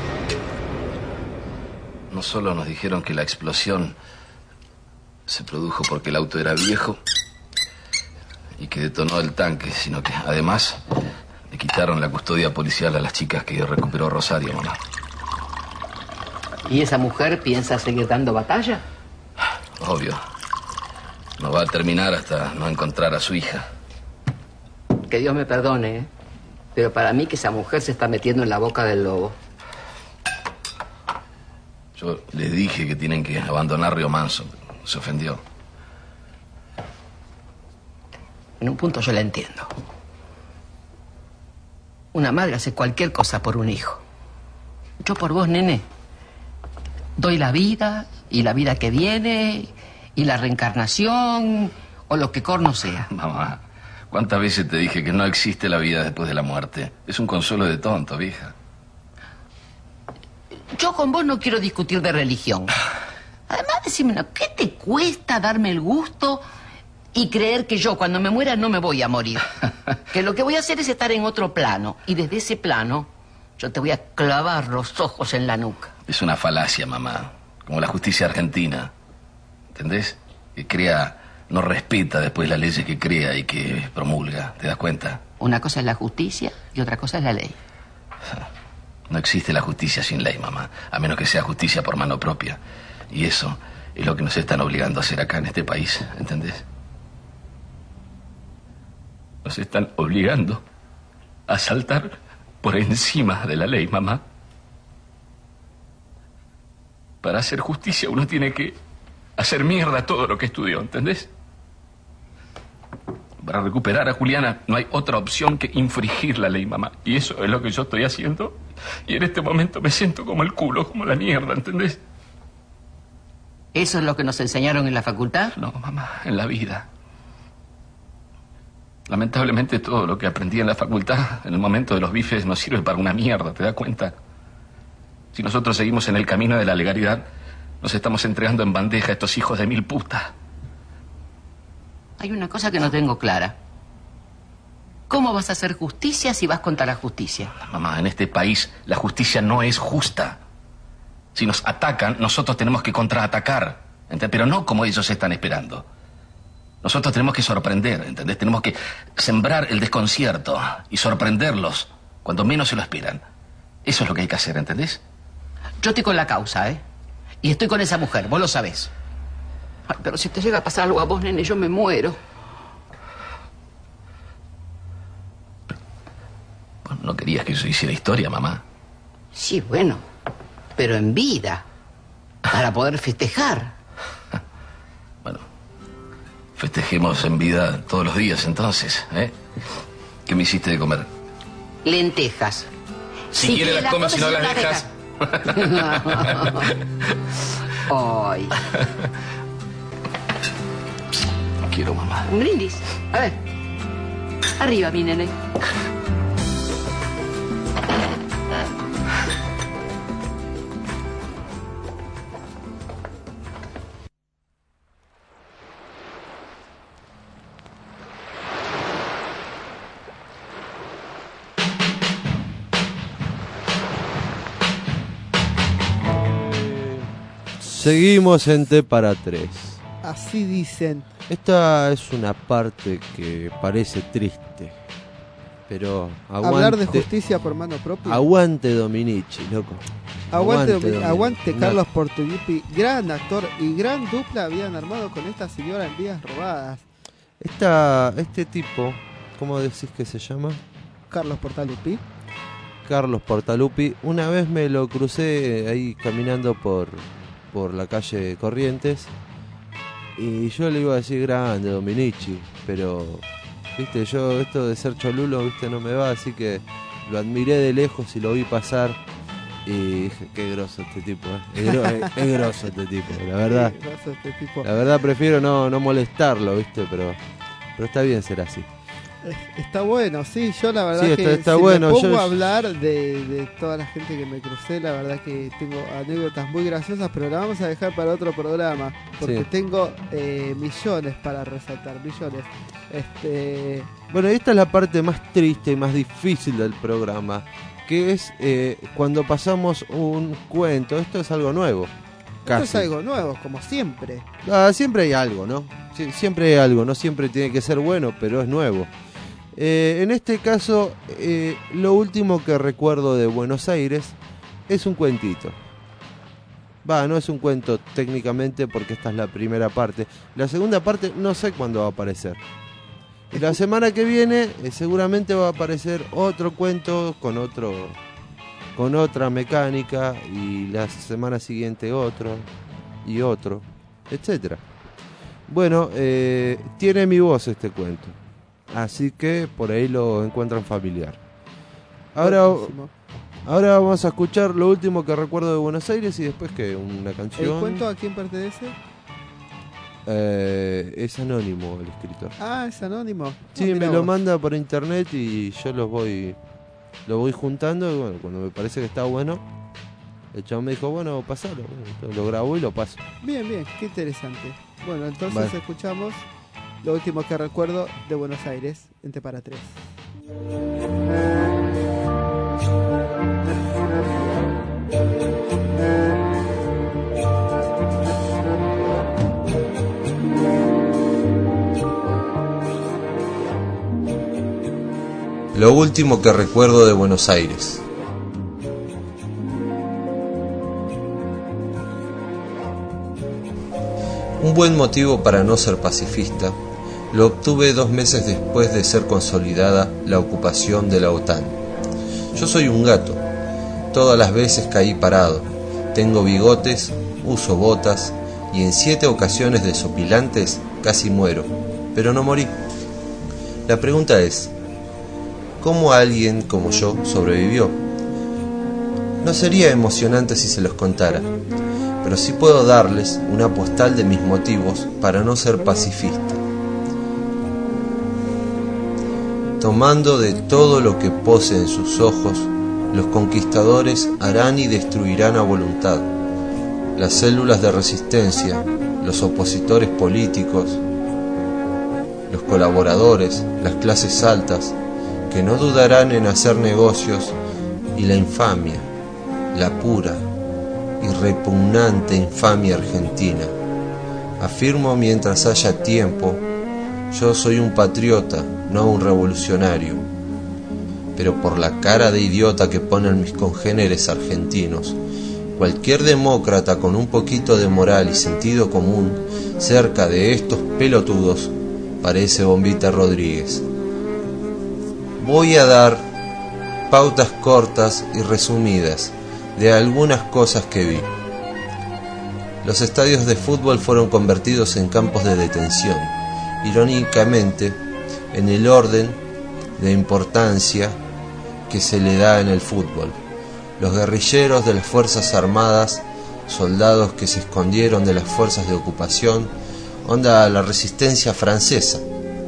No solo nos dijeron que la explosión se produjo porque el auto era viejo y que detonó el tanque, sino que además le quitaron la custodia policial a las chicas que recuperó Rosario, mamá. ¿Y esa mujer piensa seguir dando batalla? Obvio. No va a terminar hasta no encontrar a su hija. Que Dios me perdone, ¿eh? Pero para mí que esa mujer se está metiendo en la boca del lobo. Yo les dije que tienen que abandonar Río Manso. Se ofendió. En un punto yo la entiendo. Una madre hace cualquier cosa por un hijo. Yo por vos, nene, doy la vida y la vida que viene y la reencarnación o lo que corno sea. Mamá, ¿cuántas veces te dije que no existe la vida después de la muerte? Es un consuelo de tonto, vieja. Yo con vos no quiero discutir de religión. Además, decime, ¿qué te cuesta darme el gusto y creer que yo cuando me muera no me voy a morir? Que lo que voy a hacer es estar en otro plano. Y desde ese plano yo te voy a clavar los ojos en la nuca. Es una falacia, mamá. Como la justicia argentina. ¿Entendés? Que crea, no respeta después las leyes que crea y que promulga. ¿Te das cuenta? Una cosa es la justicia y otra cosa es la ley. No existe la justicia sin ley, mamá. A menos que sea justicia por mano propia. Y eso es lo que nos están obligando a hacer acá en este país. ¿Entendés? Nos están obligando a saltar por encima de la ley, mamá. Para hacer justicia uno tiene que hacer mierda todo lo que estudió, ¿entendés? Para recuperar a Juliana no hay otra opción que infringir la ley, mamá. Y eso es lo que yo estoy haciendo. Y en este momento me siento como el culo, como la mierda, ¿entendés? ¿Eso es lo que nos enseñaron en la facultad? No, mamá, en la vida. Lamentablemente todo lo que aprendí en la facultad, en el momento de los bifes, no sirve para una mierda, ¿te das cuenta? Si nosotros seguimos en el camino de la legalidad, nos estamos entregando en bandeja a estos hijos de mil putas. Hay una cosa que no tengo clara. ¿Cómo vas a hacer justicia si vas contra la justicia? Mamá, en este país la justicia no es justa. Si nos atacan, nosotros tenemos que contraatacar, ¿entendés? Pero no como ellos están esperando. Nosotros tenemos que sorprender, ¿entendés? Tenemos que sembrar el desconcierto y sorprenderlos cuando menos se lo esperan. Eso es lo que hay que hacer, ¿entendés? Yo estoy con la causa, ¿eh? Y estoy con esa mujer, vos lo sabés. Ay, pero si te llega a pasar algo a vos, nene, yo me muero. Bueno, ¿no querías que yo hiciera historia, mamá? Sí, bueno, pero en vida, para poder festejar. Bueno, festejemos en vida todos los días, entonces, ¿eh? ¿Qué me hiciste de comer? Lentejas. Si quieres las comes, si no las dejas. Ay. Quiero, mamá. Un brindis. A ver. Arriba, mi nene. Seguimos en T para 3. Así dicen. Esta es una parte que parece triste, pero aguante. Hablar de justicia por mano propia. Aguante Dominici, loco. Aguante Carlos Portolupi, gran actor y gran dupla habían armado con esta señora en Vidas Robadas. Este tipo, ¿cómo decís que se llama? Carlos Portalupi. Carlos Portalupi. Una vez me lo crucé ahí caminando por la calle Corrientes y yo le iba a decir grande Dominici, pero viste, yo esto de ser cholulo, viste, no me va, así que lo admiré de lejos y lo vi pasar y dije, qué groso este tipo, es groso este tipo, la verdad. La verdad prefiero no molestarlo, viste, pero está bien ser así. Está bueno, sí, yo la verdad sí, que está si bueno. me pongo a hablar de toda la gente que me crucé, la verdad que tengo anécdotas muy graciosas, pero la vamos a dejar para otro programa, porque tengo millones para resaltar, millones. Bueno, esta es la parte más triste y más difícil del programa, que es cuando pasamos un cuento. Esto es algo nuevo. Casi. Esto es algo nuevo, como siempre. Siempre hay algo, ¿no? Siempre hay algo, no siempre tiene que ser bueno, pero es nuevo. En este caso, lo último que recuerdo de Buenos Aires es un cuentito. No es un cuento técnicamente porque esta es la primera parte. La segunda parte no sé cuándo va a aparecer. Y la semana que viene seguramente va a aparecer otro cuento con otra mecánica, y la semana siguiente otro y otro, etcétera. Bueno, tiene mi voz este cuento, así que por ahí lo encuentran familiar. Ahora vamos a escuchar lo último que recuerdo de Buenos Aires y después que una canción. ¿El cuento a quién pertenece? Es anónimo el escritor. Es anónimo. Sí, me lo manda por internet y yo lo voy juntando, y bueno, cuando me parece que está bueno, el chabón me dijo, bueno, pasalo. Entonces lo grabo y lo paso. Bien, qué interesante. Bueno, entonces escuchamos lo último que recuerdo de Buenos Aires en Te para 3. Lo último que recuerdo de Buenos Aires. Un buen motivo para no ser pacifista lo obtuve 2 meses después de ser consolidada la ocupación de la OTAN. Yo soy un gato. Todas las veces caí parado. Tengo bigotes, uso botas y en 7 ocasiones desopilantes casi muero, pero no morí. La pregunta es, ¿cómo alguien como yo sobrevivió? No sería emocionante si se los contara, pero sí puedo darles una postal de mis motivos para no ser pacifista. Tomando de todo lo que pose en sus ojos, los conquistadores harán y destruirán a voluntad. Las células de resistencia, los opositores políticos, los colaboradores, las clases altas, que no dudarán en hacer negocios, y la infamia, la pura y repugnante infamia argentina. Afirmo mientras haya tiempo, yo soy un patriota, no un revolucionario. Pero por la cara de idiota que ponen mis congéneres argentinos, cualquier demócrata con un poquito de moral y sentido común cerca de estos pelotudos parece Bombita Rodríguez. Voy a dar pautas cortas y resumidas de algunas cosas que vi. Los estadios de fútbol fueron convertidos en campos de detención, irónicamente, en el orden de importancia que se le da en el fútbol. Los guerrilleros de las Fuerzas Armadas, soldados que se escondieron de las fuerzas de ocupación, onda la resistencia francesa,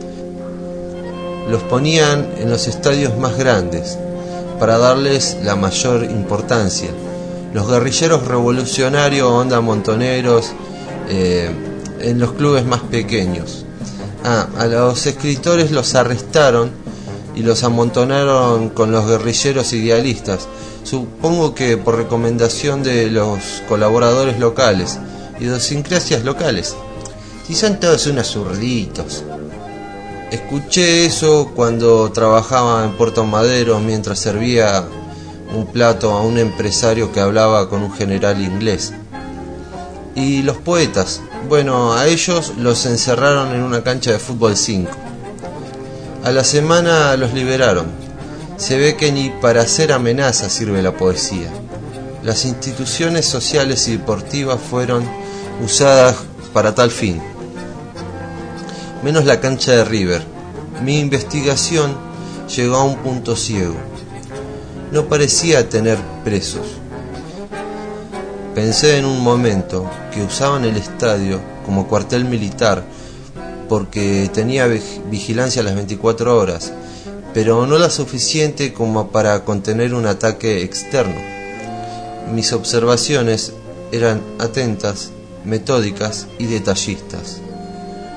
los ponían en los estadios más grandes para darles la mayor importancia. Los guerrilleros revolucionarios, onda montoneros, en los clubes más pequeños. A los escritores los arrestaron y los amontonaron con los guerrilleros idealistas, supongo que por recomendación de los colaboradores locales, idiosincrasias locales. Si son todos unos zurditos. Escuché eso cuando trabajaba en Puerto Madero mientras servía un plato a un empresario que hablaba con un general inglés. Y los poetas, bueno, a ellos los encerraron en una cancha de fútbol 5. A la semana los liberaron. Se ve que ni para hacer amenazas sirve la poesía. Las instituciones sociales y deportivas fueron usadas para tal fin. Menos la cancha de River. Mi investigación llegó a un punto ciego. No parecía tener presos. Pensé en un momento que usaban el estadio como cuartel militar porque tenía vigilancia a las 24 horas, pero no la suficiente como para contener un ataque externo. Mis observaciones eran atentas, metódicas y detallistas.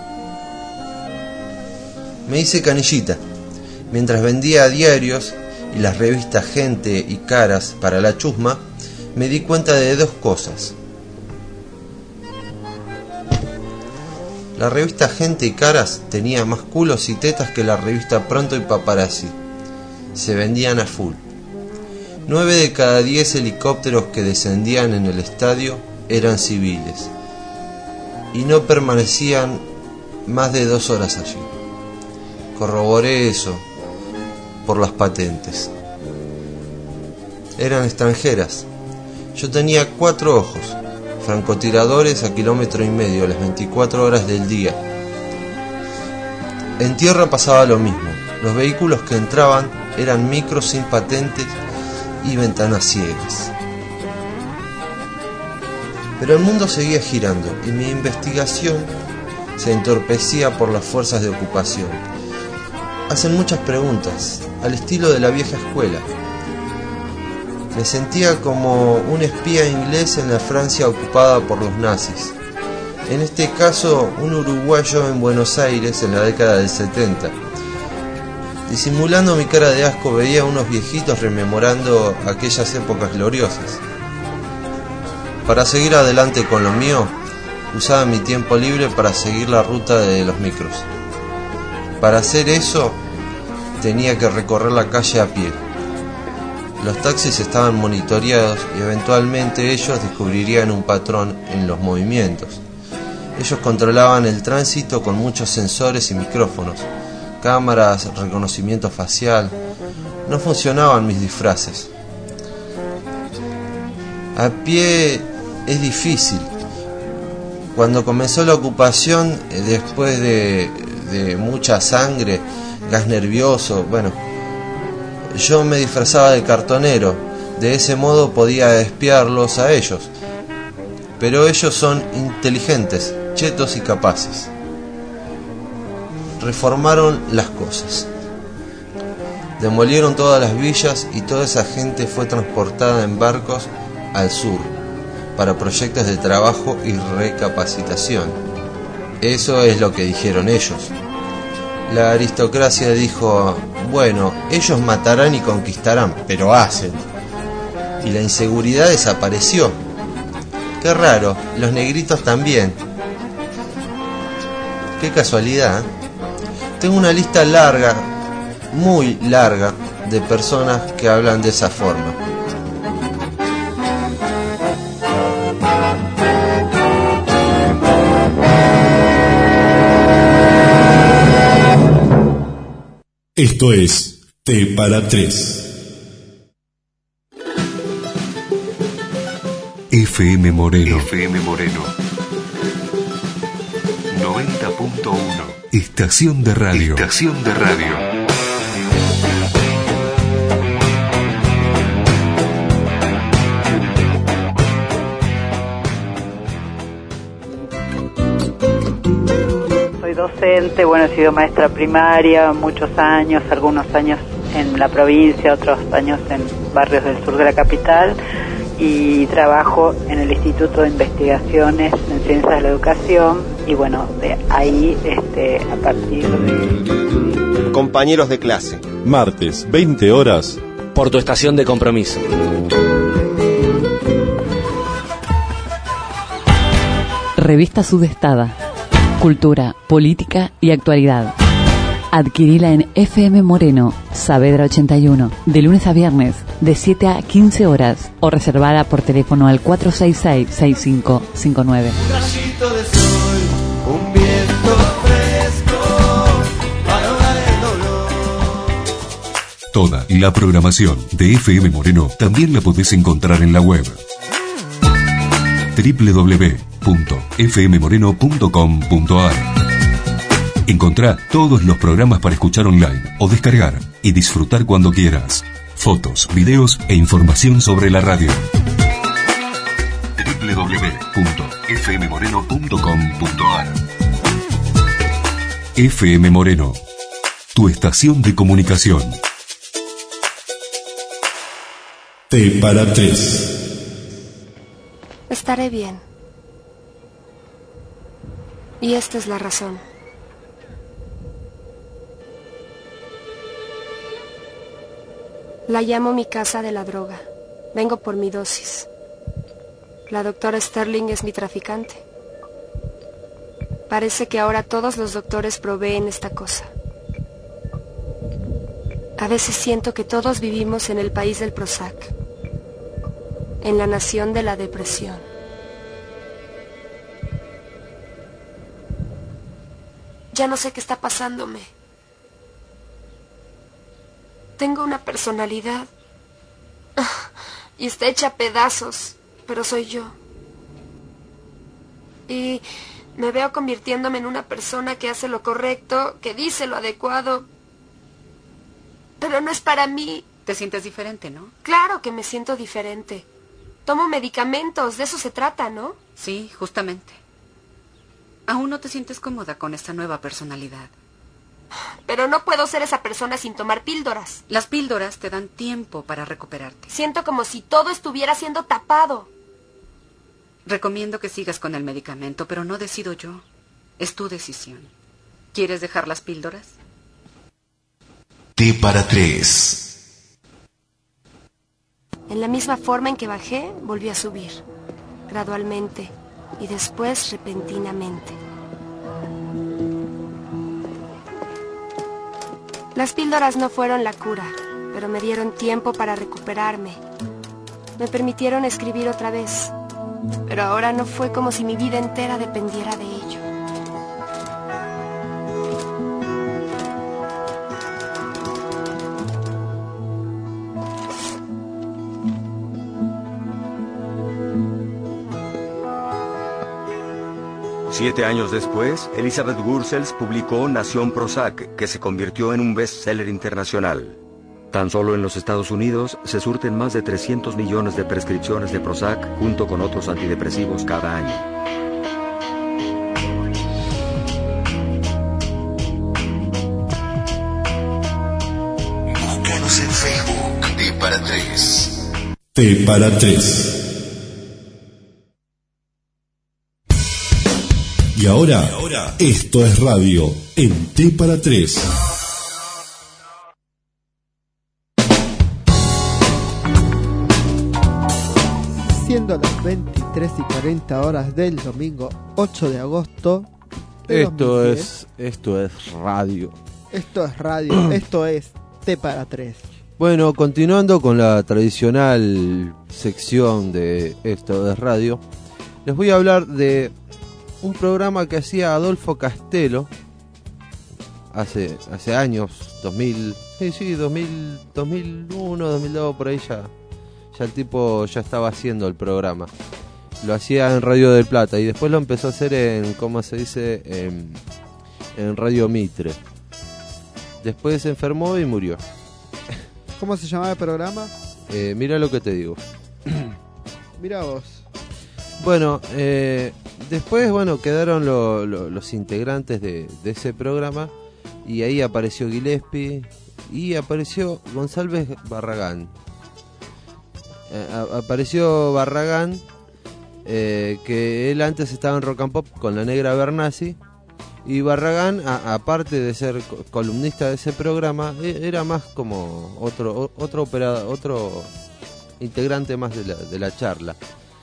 Me hice canillita. Mientras vendía diarios, y las revistas Gente y Caras para la chusma, me di cuenta de dos cosas. La revista Gente y Caras tenía más culos y tetas que la revista Pronto y Paparazzi. Se vendían a full. 9 de cada 10 helicópteros que descendían en el estadio eran civiles y no permanecían más de 2 horas allí. Corroboré eso por las patentes. Eran extranjeras. Yo tenía 4 ojos, francotiradores a 1,5 kilómetros las 24 horas del día. En tierra pasaba lo mismo. Los vehículos que entraban eran micros sin patentes y ventanas ciegas. Pero el mundo seguía girando y mi investigación se entorpecía por las fuerzas de ocupación. Hacen muchas preguntas, al estilo de la vieja escuela. Me sentía como un espía inglés en la Francia ocupada por los nazis. En este caso, un uruguayo en Buenos Aires en la década del 70. Disimulando mi cara de asco veía a unos viejitos rememorando aquellas épocas gloriosas. Para seguir adelante con lo mío, usaba mi tiempo libre para seguir la ruta de los micros. Para hacer eso, tenía que recorrer la calle a pie. Los taxis estaban monitoreados y eventualmente ellos descubrirían un patrón en los movimientos. Ellos controlaban el tránsito con muchos sensores y micrófonos, cámaras, reconocimiento facial. No funcionaban mis disfraces. A pie es difícil. Cuando comenzó la ocupación, después de mucha sangre, gas nervioso, yo me disfrazaba de cartonero. De ese modo podía espiarlos a ellos. Pero ellos son inteligentes, chetos y capaces. Reformaron las cosas. Demolieron todas las villas y toda esa gente fue transportada en barcos al sur para proyectos de trabajo y recapacitación. Eso es lo que dijeron ellos. La aristocracia dijo: bueno, ellos matarán y conquistarán, pero hacen. Y la inseguridad desapareció. Qué raro, los negritos también. Qué casualidad. Tengo una lista larga, muy larga, de personas que hablan de esa forma. Esto es T para 3. FM Moreno. FM Moreno. 90.1. Estación de radio. Estación de radio. Soy docente, he sido maestra primaria muchos años, algunos años en la provincia, otros años en barrios del sur de la capital, y trabajo en el Instituto de Investigaciones en Ciencias de la Educación, y de ahí a partir de... Compañeros de clase. Martes, 20 horas. Por tu estación de compromiso. Revista Sudestada. Cultura, política y actualidad. Adquirila en FM Moreno, Saavedra 81, de lunes a viernes, de 7 a 15 horas, o reservada por teléfono al 466-6559. Un rayito de sol, un viento fresco, para ahogar el dolor. Toda la programación de FM Moreno también la podés encontrar en la web www.fmmoreno.com.ar. Encontrá todos los programas para escuchar online o descargar y disfrutar cuando quieras. Fotos, videos e información sobre la radio. www.fmmoreno.com.ar. FM Moreno, tu estación de comunicación. T para 3. Estaré bien. Y esta es la razón. La llamo mi casa de la droga. Vengo por mi dosis. La doctora Sterling es mi traficante. Parece que ahora todos los doctores proveen esta cosa. A veces siento que todos vivimos en el país del Prozac, en la nación de la depresión. Ya no sé qué está pasándome. Tengo una personalidad y está hecha a pedazos, pero soy yo. Y me veo convirtiéndome en una persona que hace lo correcto, que dice lo adecuado, pero no es para mí. ¿Te sientes diferente, no? Claro que me siento diferente. Tomo medicamentos, de eso se trata, ¿no? Sí, justamente. Aún no te sientes cómoda con esta nueva personalidad. Pero no puedo ser esa persona sin tomar píldoras. Las píldoras te dan tiempo para recuperarte. Siento como si todo estuviera siendo tapado. Recomiendo que sigas con el medicamento, pero no decido yo. Es tu decisión. ¿Quieres dejar las píldoras? T para 3. En la misma forma en que bajé, volví a subir. Gradualmente. Y después repentinamente. Las píldoras no fueron la cura, pero me dieron tiempo para recuperarme. Me permitieron escribir otra vez, pero ahora no fue como si mi vida entera dependiera de ello. Siete años después, Elizabeth Wurzels publicó Nación Prozac, que se convirtió en un bestseller internacional. Tan solo en los Estados Unidos se surten más de 300 millones de prescripciones de Prozac junto con otros antidepresivos cada año. Búscanos en Facebook, T para 3. T para 3. Y ahora, esto es radio en T para 3. Siendo las 23:40 del domingo 8 de agosto de Esto 2010. es radio. Esto es radio, esto es T para 3. Bueno, continuando con la tradicional sección de Esto es radio, les voy a hablar de un programa que hacía Adolfo Castelo hace años, 2001, 2002, por ahí ya el tipo ya estaba haciendo el programa. Lo hacía en Radio del Plata y después lo empezó a hacer en, ¿cómo se dice? En Radio Mitre. Después se enfermó y murió. ¿Cómo se llamaba el programa? Mira lo que te digo. Mira vos. Bueno, después quedaron los integrantes de ese programa y ahí apareció Gillespie y apareció González Barragán. Apareció Barragán, que él antes estaba en Rock and Pop con la Negra Bernasi, y Barragán, aparte de ser columnista de ese programa, era más como otro integrante más de la charla.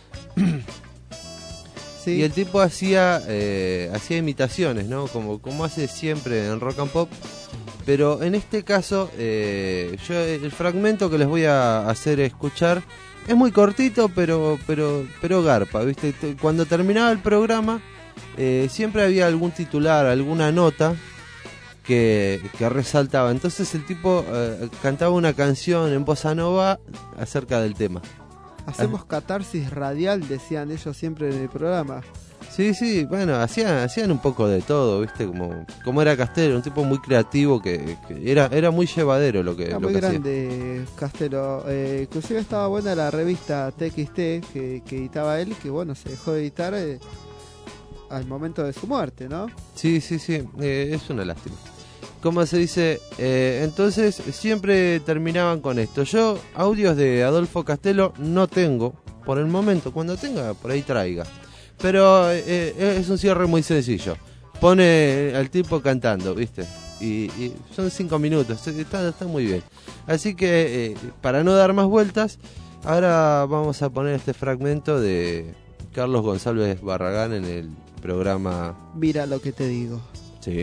Sí. Y el tipo hacía imitaciones, ¿no? Como hace siempre en Rock and Pop. Pero en este caso, yo el fragmento que les voy a hacer escuchar es muy cortito, pero garpa, ¿viste? Cuando terminaba el programa, siempre había algún titular, alguna nota que resaltaba. Entonces el tipo cantaba una canción en bossa nova acerca del tema. Hacemos catarsis radial, decían ellos siempre en el programa. Sí, bueno, hacían un poco de todo, ¿viste? Como era Castelo, un tipo muy creativo que era muy llevadero lo que era lo muy que grande hacía. Castelo. Inclusive estaba buena la revista TXT que editaba él, que se dejó de editar al momento de su muerte, ¿no? Sí, es una lástima. ¿Cómo se dice? Entonces siempre terminaban con esto. Yo audios de Adolfo Castelo no tengo por el momento. Cuando tenga, por ahí traiga. Pero es un cierre muy sencillo. Pone al tipo cantando, ¿viste? y son 5 minutos, está muy bien. Así que para no dar más vueltas, ahora vamos a poner este fragmento de Carlos González Barragán en el programa Mira lo que te digo. Sí.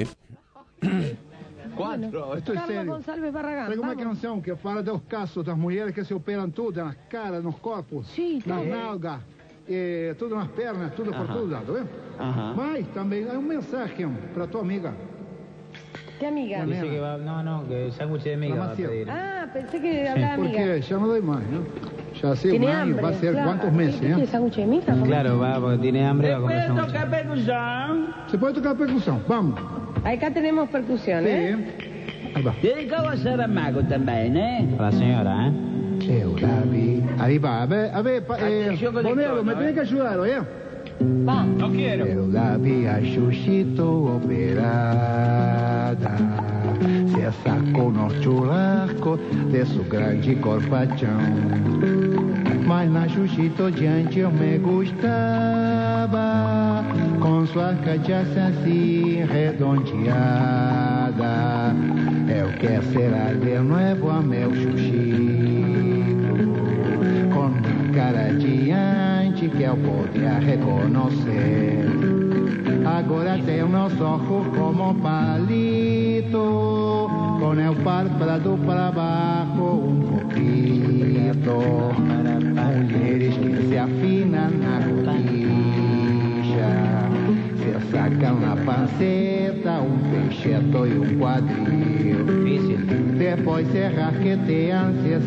4, esto é sério. Gonçalves Barragán. Sabe como é que não são? Que fala dos casos das mulheres que se operam tudo, nas caras, nos corpos, nas nalgas, tudo nas pernas, tudo por todo lado, viu? Mas também há mensagem para tua amiga. ¿Qué amiga? Dice que va, que sándwich de amiga va a pedir. Ah, pensé que hablaba amiga. Porque ya no doy más, ¿no? Ya hace un año, va a ser cuántos meses, ¿Tiene sándwich de amiga? Claro, va, porque tiene hambre, va a comer ¿Puede sándwich. tocar percusión? Se puede tocar percusión, vamos. Acá tenemos percusión, ¿eh? Ahí va. Dedicado a Saramago también, ¿eh? A la señora, ¿eh? David. Ahí va, a ver, Bonero, me tiene que ayudar, ¿eh? Va. No quiero. Eu la vi a Xuxito operada, se sacou no churrasco de su grande corpachão. Mas na Xuxito diante eu me gostava, com sua cachaça assim redondeada. Eu quero ser de novo a meu Xuxito, com uma cara diante que eu podia reconhecer. Agora tem os ojos como palito, com o párpado para baixo poquito. Mulheres que se afinam na rodilla, se sacam na panceta, pecheto e quadril. Depois se rasqueteiam, se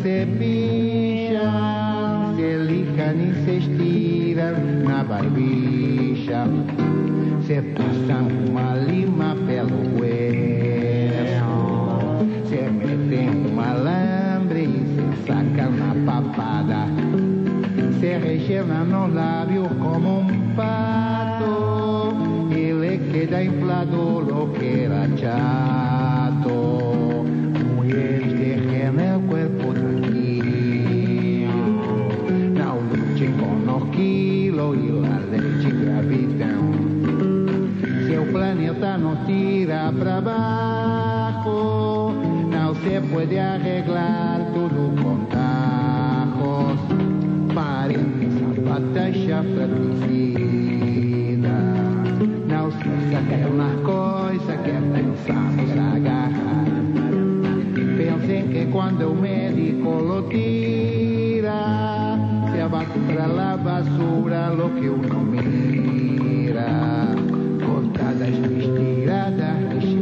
cepilham, se licam e se estiram na barbicha. Se passam uma lima pelo hueso, se metem um alambre e se sacam na papada. Se rechenan nos lábios como pato y le queda inflado lo que era chato. Mujeres dejen el cuerpo tranquilo, no luchen con los kilos y la leche gravidad. Si el planeta nos tira para abajo, no se puede arreglar todo con tajos. Parem essa batalha fratricida, não se saquem nas coisas que pensamos agarrar. Pensem que quando o médico lo tira, se va para la basura lo que uno mira. Cortadas, estiradas,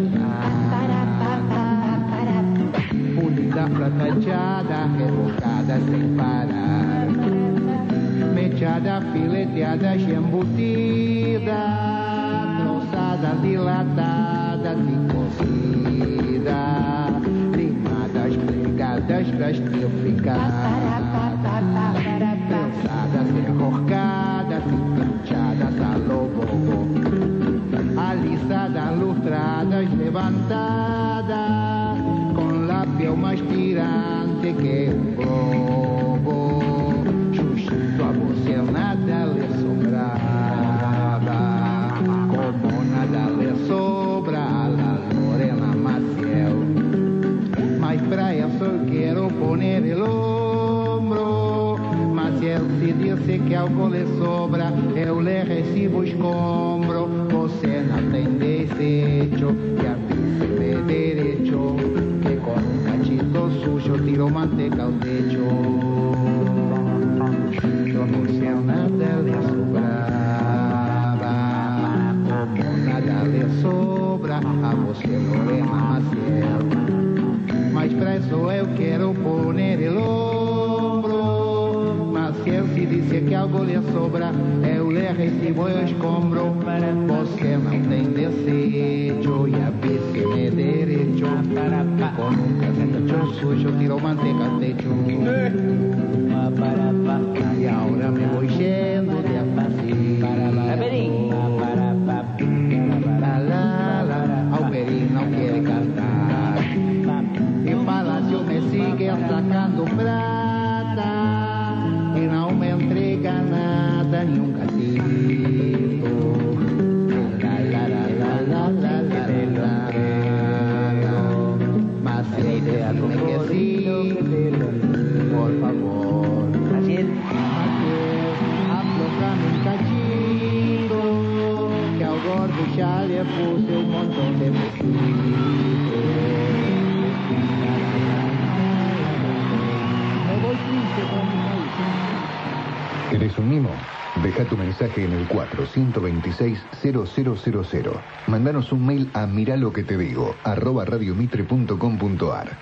rechenadas, pulidas, platachadas, revocadas sem parar. Mechada, fileteadas, embutidas, troçadas, dilatadas e cozidas, limadas, pregadas, plastificadas, prensadas, enroscadas e planchadas a lobo, alisadas, lustradas, levantadas, com la piel mais tirante que globo. A você nada lhe sobrava, como nada lhe sobra a la Lorena Maciel. Mas pra isso eu quero poner el hombro. Maciel, se disse que algo lhe sobra, eu lhe recibo escombro. Você não tem desejo e a mim se me derecho, que com um cachito sujo tiro manteca ao techo. Como se nada lhe sobrava, como nada lhe sobra a você, Lorena Maciel. Mas pra isso eu quero poner el hombro. Maciel, se disse que algo lhe sobra, eu lhe recibo o escombro. Você não tem desejo e a vice me derecho, com um casinho sujo tiro manteca ao techo. Y ahora me voy yendo de a pasito. Alperín no quiere cantar. El palacio me sigue sacando plata y no me entrega nada, ni un gatito. La la la la la la la la. ya le puse un montón de besitos. Me voy triste con mi país. ¿Querés un mimo? Deja tu mensaje en el 426-0000. Mandanos un mail a miraloquetedigo @radiomitre.com.ar.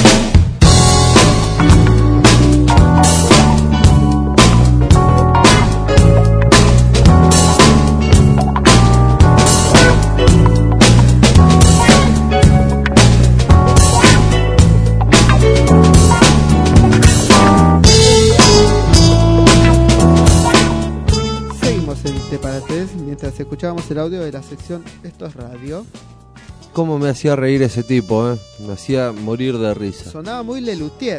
Mientras escuchábamos el audio de la sección Esto es Radio. ¿Cómo me hacía reír ese tipo, Me hacía morir de risa. Sonaba muy Lelutier.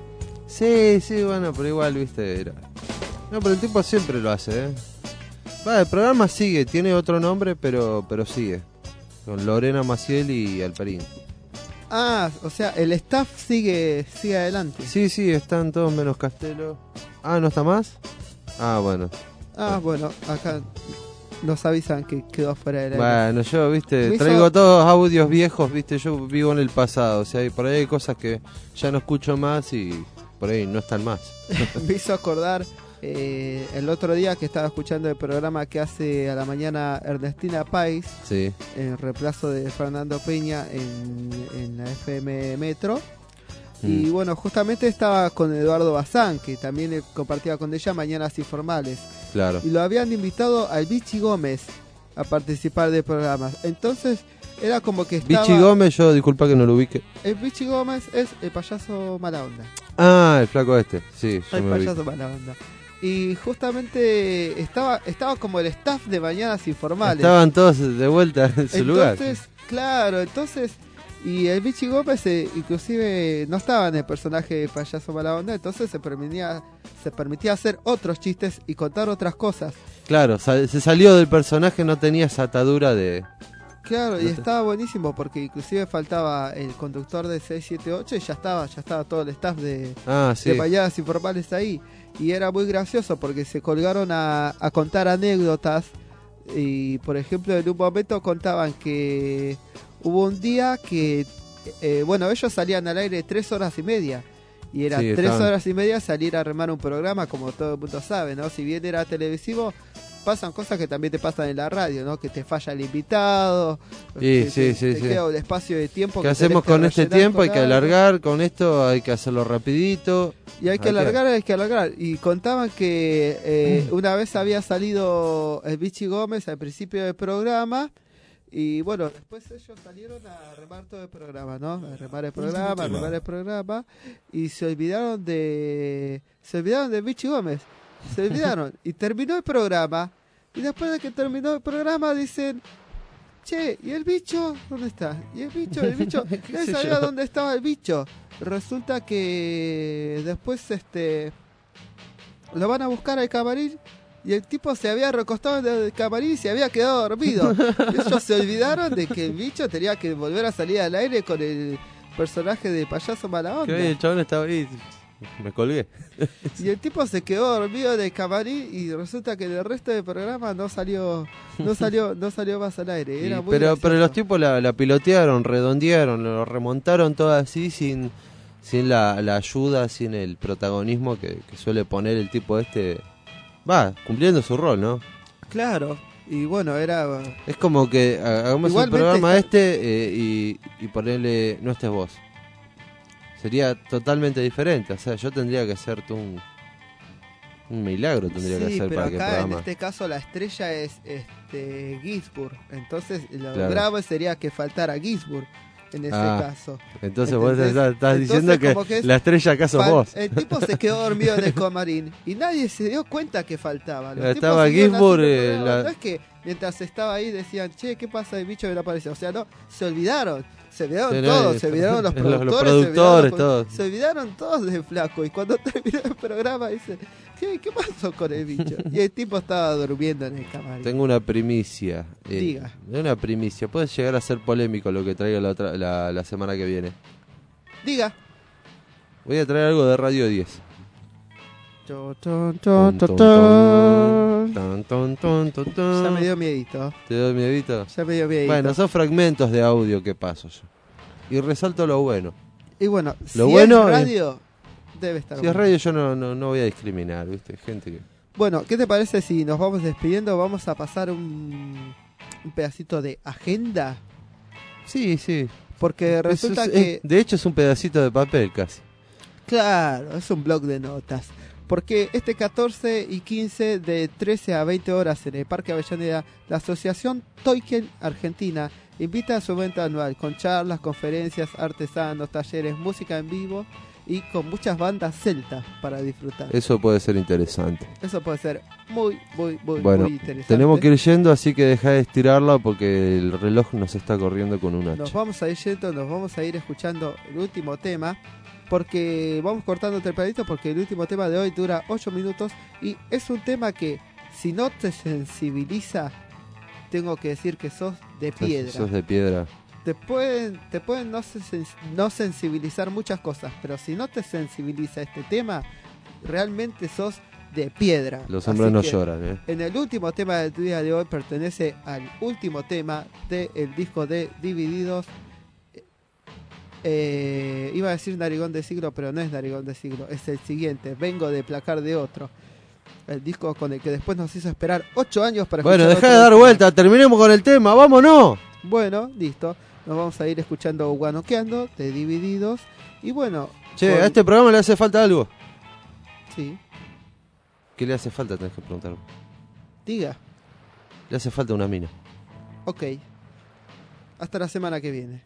Sí, bueno, pero igual, viste, era... No, pero el tipo siempre lo hace, Va, el programa sigue, tiene otro nombre, pero sigue. Con Lorena Maciel y Alperín. Ah, o sea, el staff sigue adelante. Sí, están todos menos Castelo. Ah, ¿no está más? Ah, bueno. Bueno, acá nos avisan que quedó fuera del aire. Bueno, yo, viste, traigo todos audios viejos, viste, yo vivo en el pasado, o sea, por ahí hay cosas que ya no escucho más y por ahí no están más. Me hizo acordar el otro día que estaba escuchando el programa que hace a la mañana Ernestina Pais, sí, en reemplazo de Fernando Peña en la FM Metro. Y bueno, justamente estaba con Eduardo Bazán, que también compartía con ella Mañanas Informales. Claro. Y lo habían invitado al Vichy Gómez a participar del programa. Entonces era como que estaba... Vichy Gómez, yo disculpa que no lo ubique. El Vichy Gómez es el payaso mala onda. Ah, el flaco este, sí. El payaso mala onda. Y justamente estaba como el staff de Mañanas Informales. Estaban todos de vuelta en su lugar. Entonces... Y el Vichy Gómez inclusive no estaba en el personaje de payaso mala onda, entonces se permitía hacer otros chistes y contar otras cosas. Claro, se salió del personaje, no tenía esa atadura de... Claro, y estaba buenísimo porque inclusive faltaba el conductor de 678 y ya estaba todo el staff de Mañanas Informales ahí. Y era muy gracioso porque se colgaron a contar anécdotas y, por ejemplo, en un momento contaban que... Hubo un día que, ellos salían al aire 3 horas y media. Y era 3 horas y media salir a remar un programa, como todo el mundo sabe, ¿no? Si bien era televisivo, pasan cosas que también te pasan en la radio, ¿no? Que te falla el invitado, te queda un espacio de tiempo. ¿Qué hacemos con este tiempo? Hay que alargar, con esto hay que hacerlo rapidito. Y hay que alargar. Y contaban que una vez había salido el Vichy Gómez al principio del programa. Y bueno, después ellos salieron a remar todo el programa, ¿no? A remar el programa, y se olvidaron de Vichy Gómez. Se olvidaron. Y terminó el programa. Y después de que terminó el programa dicen, che, ¿y el bicho? ¿Dónde está? ¿Y el bicho? Nadie sabía dónde estaba el bicho. Resulta que después lo van a buscar al camarín. Y el tipo se había recostado en el camarín y se había quedado dormido. Ellos se olvidaron de que el bicho tenía que volver a salir al aire con el personaje de payaso mala onda. El chabón estaba ahí, me colgué. Y el tipo se quedó dormido en el camarín y resulta que el resto del programa no salió más al aire. Era muy pero los tipos la pilotearon, redondearon, lo remontaron todo así sin la ayuda, sin el protagonismo que suele poner el tipo Va, cumpliendo su rol, ¿no? Claro, y bueno, era... Es como que hagamos el programa y ponerle no estés vos. Sería totalmente diferente, o sea, yo tendría que hacerte un milagro tendría que hacer para que el programa... en este caso la estrella es Ginsburg, entonces lo grave sería que faltara Ginsburg. En ese caso. Entonces vos estás diciendo que la estrella acaso vos. El tipo se quedó dormido en el camarín y nadie se dio cuenta que faltaba. Estaba Ginsburg. No es que mientras estaba ahí decían, che, ¿qué pasa? El bicho que no apareció. O sea, no, se olvidaron. Se olvidaron todos, se olvidaron los productores, todos. Se olvidaron todos del flaco. Y cuando terminó el programa dice, ¿qué pasó con el bicho? Y el tipo estaba durmiendo en el camarín. Tengo una primicia. Diga. Una primicia. Puede llegar a ser polémico lo que traiga la semana que viene. Diga. Voy a traer algo de Radio 10. Ya me dio miedito. ¿Te dio miedito? Ya me dio miedito. Bueno, son fragmentos de audio que paso yo. Y resalto lo bueno. Y bueno, lo si bueno es radio, debe estar Si bueno. es radio yo no voy a discriminar, ¿viste? Gente que... Bueno, ¿qué te parece si nos vamos despidiendo? Vamos a pasar un pedacito de agenda. Sí, sí. Porque resulta que... de hecho es un pedacito de papel casi. Claro, es un blog de notas. Porque este 14 y 15 de 13 a 20 horas en el Parque Avellaneda, la Asociación Tolkien Argentina invita a su evento anual con charlas, conferencias, artesanos, talleres, música en vivo y con muchas bandas celtas para disfrutar. Eso puede ser interesante. Eso puede ser muy Bueno, interesante. tenemos que ir yendo, así que deja de estirarla porque el reloj nos está corriendo con un hacha. Nos vamos a ir yendo, nos vamos a ir escuchando el último tema. Porque vamos cortando tempranito porque el último tema de hoy dura 8 minutos y es un tema que si no te sensibiliza, tengo que decir que sos de piedra. Sos de piedra. Te pueden no sensibilizar muchas cosas, pero si no te sensibiliza este tema, realmente sos de piedra. Los hombres Así no que lloran, En el último tema del día de hoy pertenece al último tema del disco de Divididos. Iba a decir Narigón de Siglo, pero no es Narigón de Siglo, es el siguiente, Vengo de Placar de Otro, el disco con el que después nos hizo esperar 8 años para escuchar. Bueno, deja de dar vuelta, terminemos con el tema, vámonos. Bueno, listo, nos vamos a ir escuchando Guanoqueando de Divididos. Y bueno, che, a este programa le hace falta algo. Sí. ¿Qué le hace falta? Tenés que preguntarme. Diga. Le hace falta una mina. Ok, hasta la semana que viene.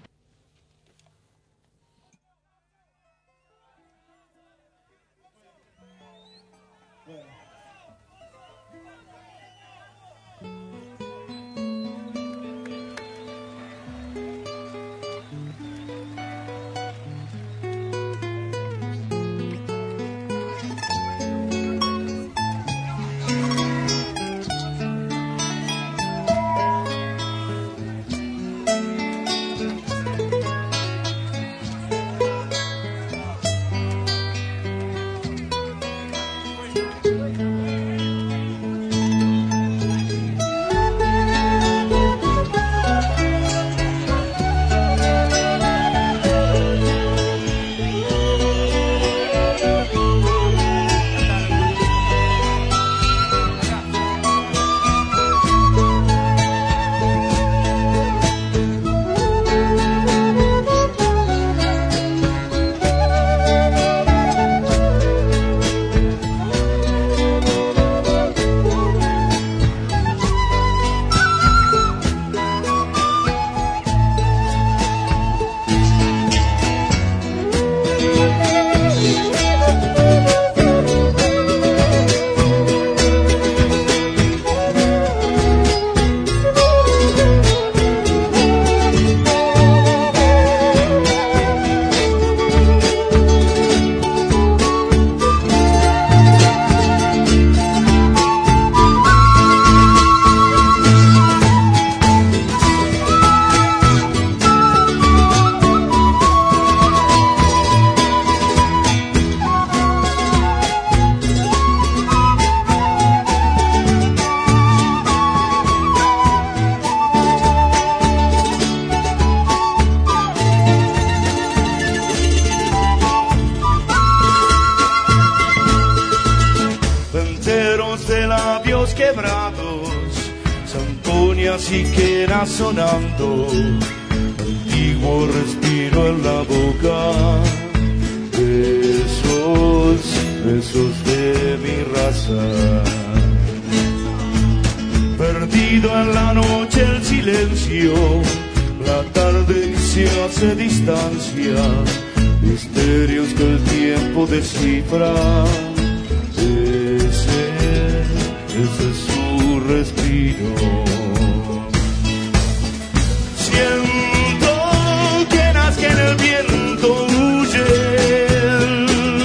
siquiera sonando, antiguo respiro en la boca, besos de mi raza. Perdido en la noche el silencio, la tarde que se hace distancia, misterios que el tiempo descifra. Ese es su respiro. Siento penas que en el viento huyen,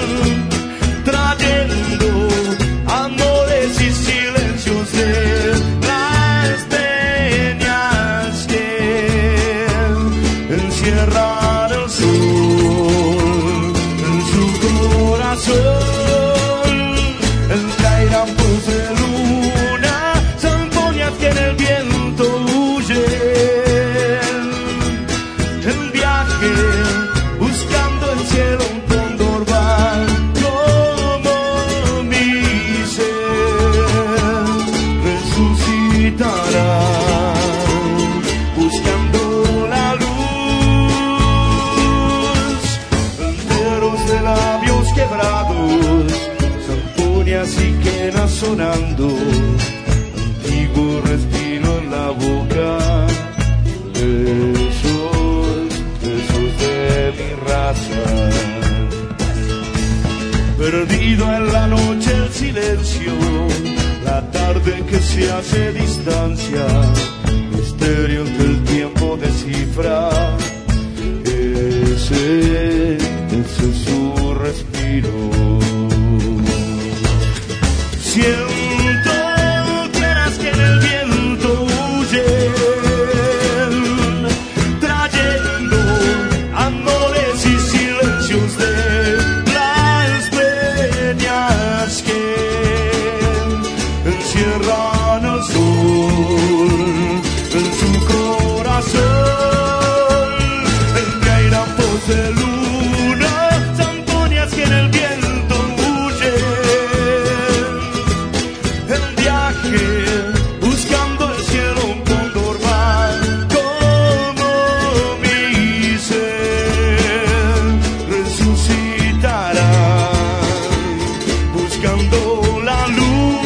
trayendo amores y silencios de las peñas que encierran el sol en su corazón. sentido en la noche el silencio, la tarde que se hace distancia, misterios que el tiempo descifra. Ese es su respiro. Siento tierras que en el viento huyen, trayendo amores y silencios de las peñas que encierran al sol en su corazón, entre airapos de luna, zampoñas que en el viento huyen, el viaje buscando el cielo, un cóndor va como mi ser, resucitará buscando la luz.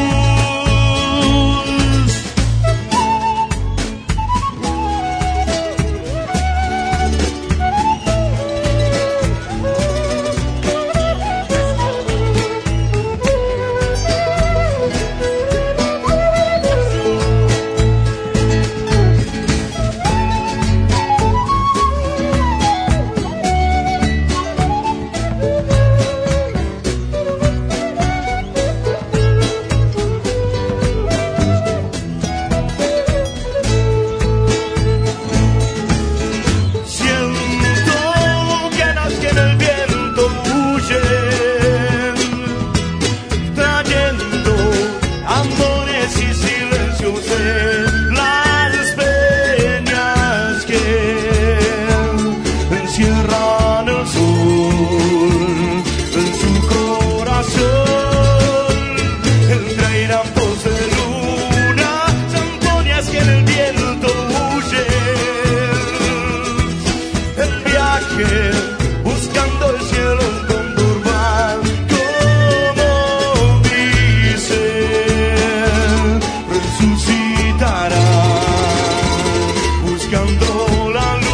Buscando el cielo, un cóndor va como mi ser, resucitará buscando la luz.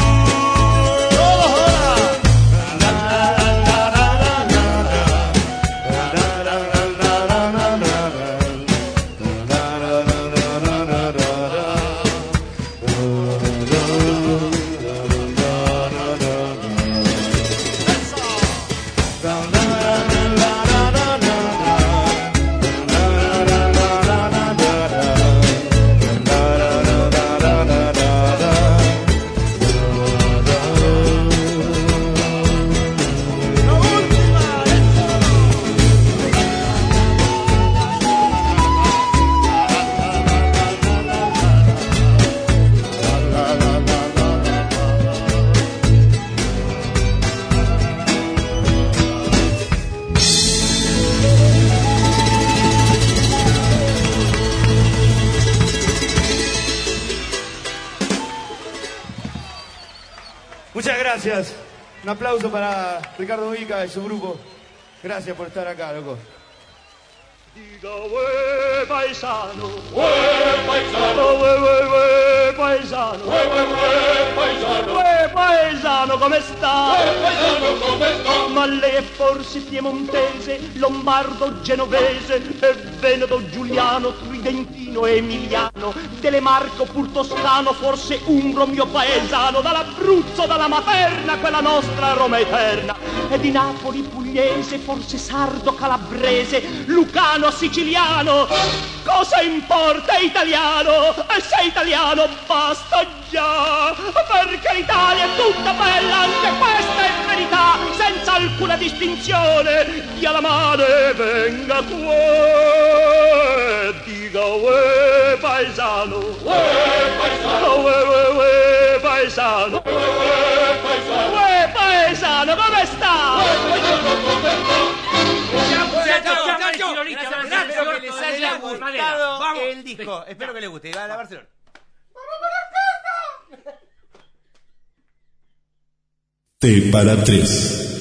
Muchas gracias. Un aplauso para Ricardo Vica y su grupo. Gracias por estar acá, loco. Diga, uè paesano, uè paesano, uè paesano, uè paesano, uè paesano, come sta? Uè paesano, come sta? Ma lei è forse piemontese, lombardo, genovese, e veneto, giuliano, tridentino, emiliano, telemarco, pur toscano, forse umbro mio paesano, dall'Abruzzo, dalla materna, quella nostra Roma eterna, e di Napoli, pugliese, forse sardo, calabrese, lucano, siciliano, cosa importa italiano? E se italiano basta già, perché l'Italia è tutta bella, anche questa è verità, senza alcuna distinzione. Dia la mano e venga qua, diga uè paesano, uè paesano, uè paesano, uè paesano, come sta? Espero que les haya gustado el disco. Espero que les guste. Va a la Barcelona. T para 3.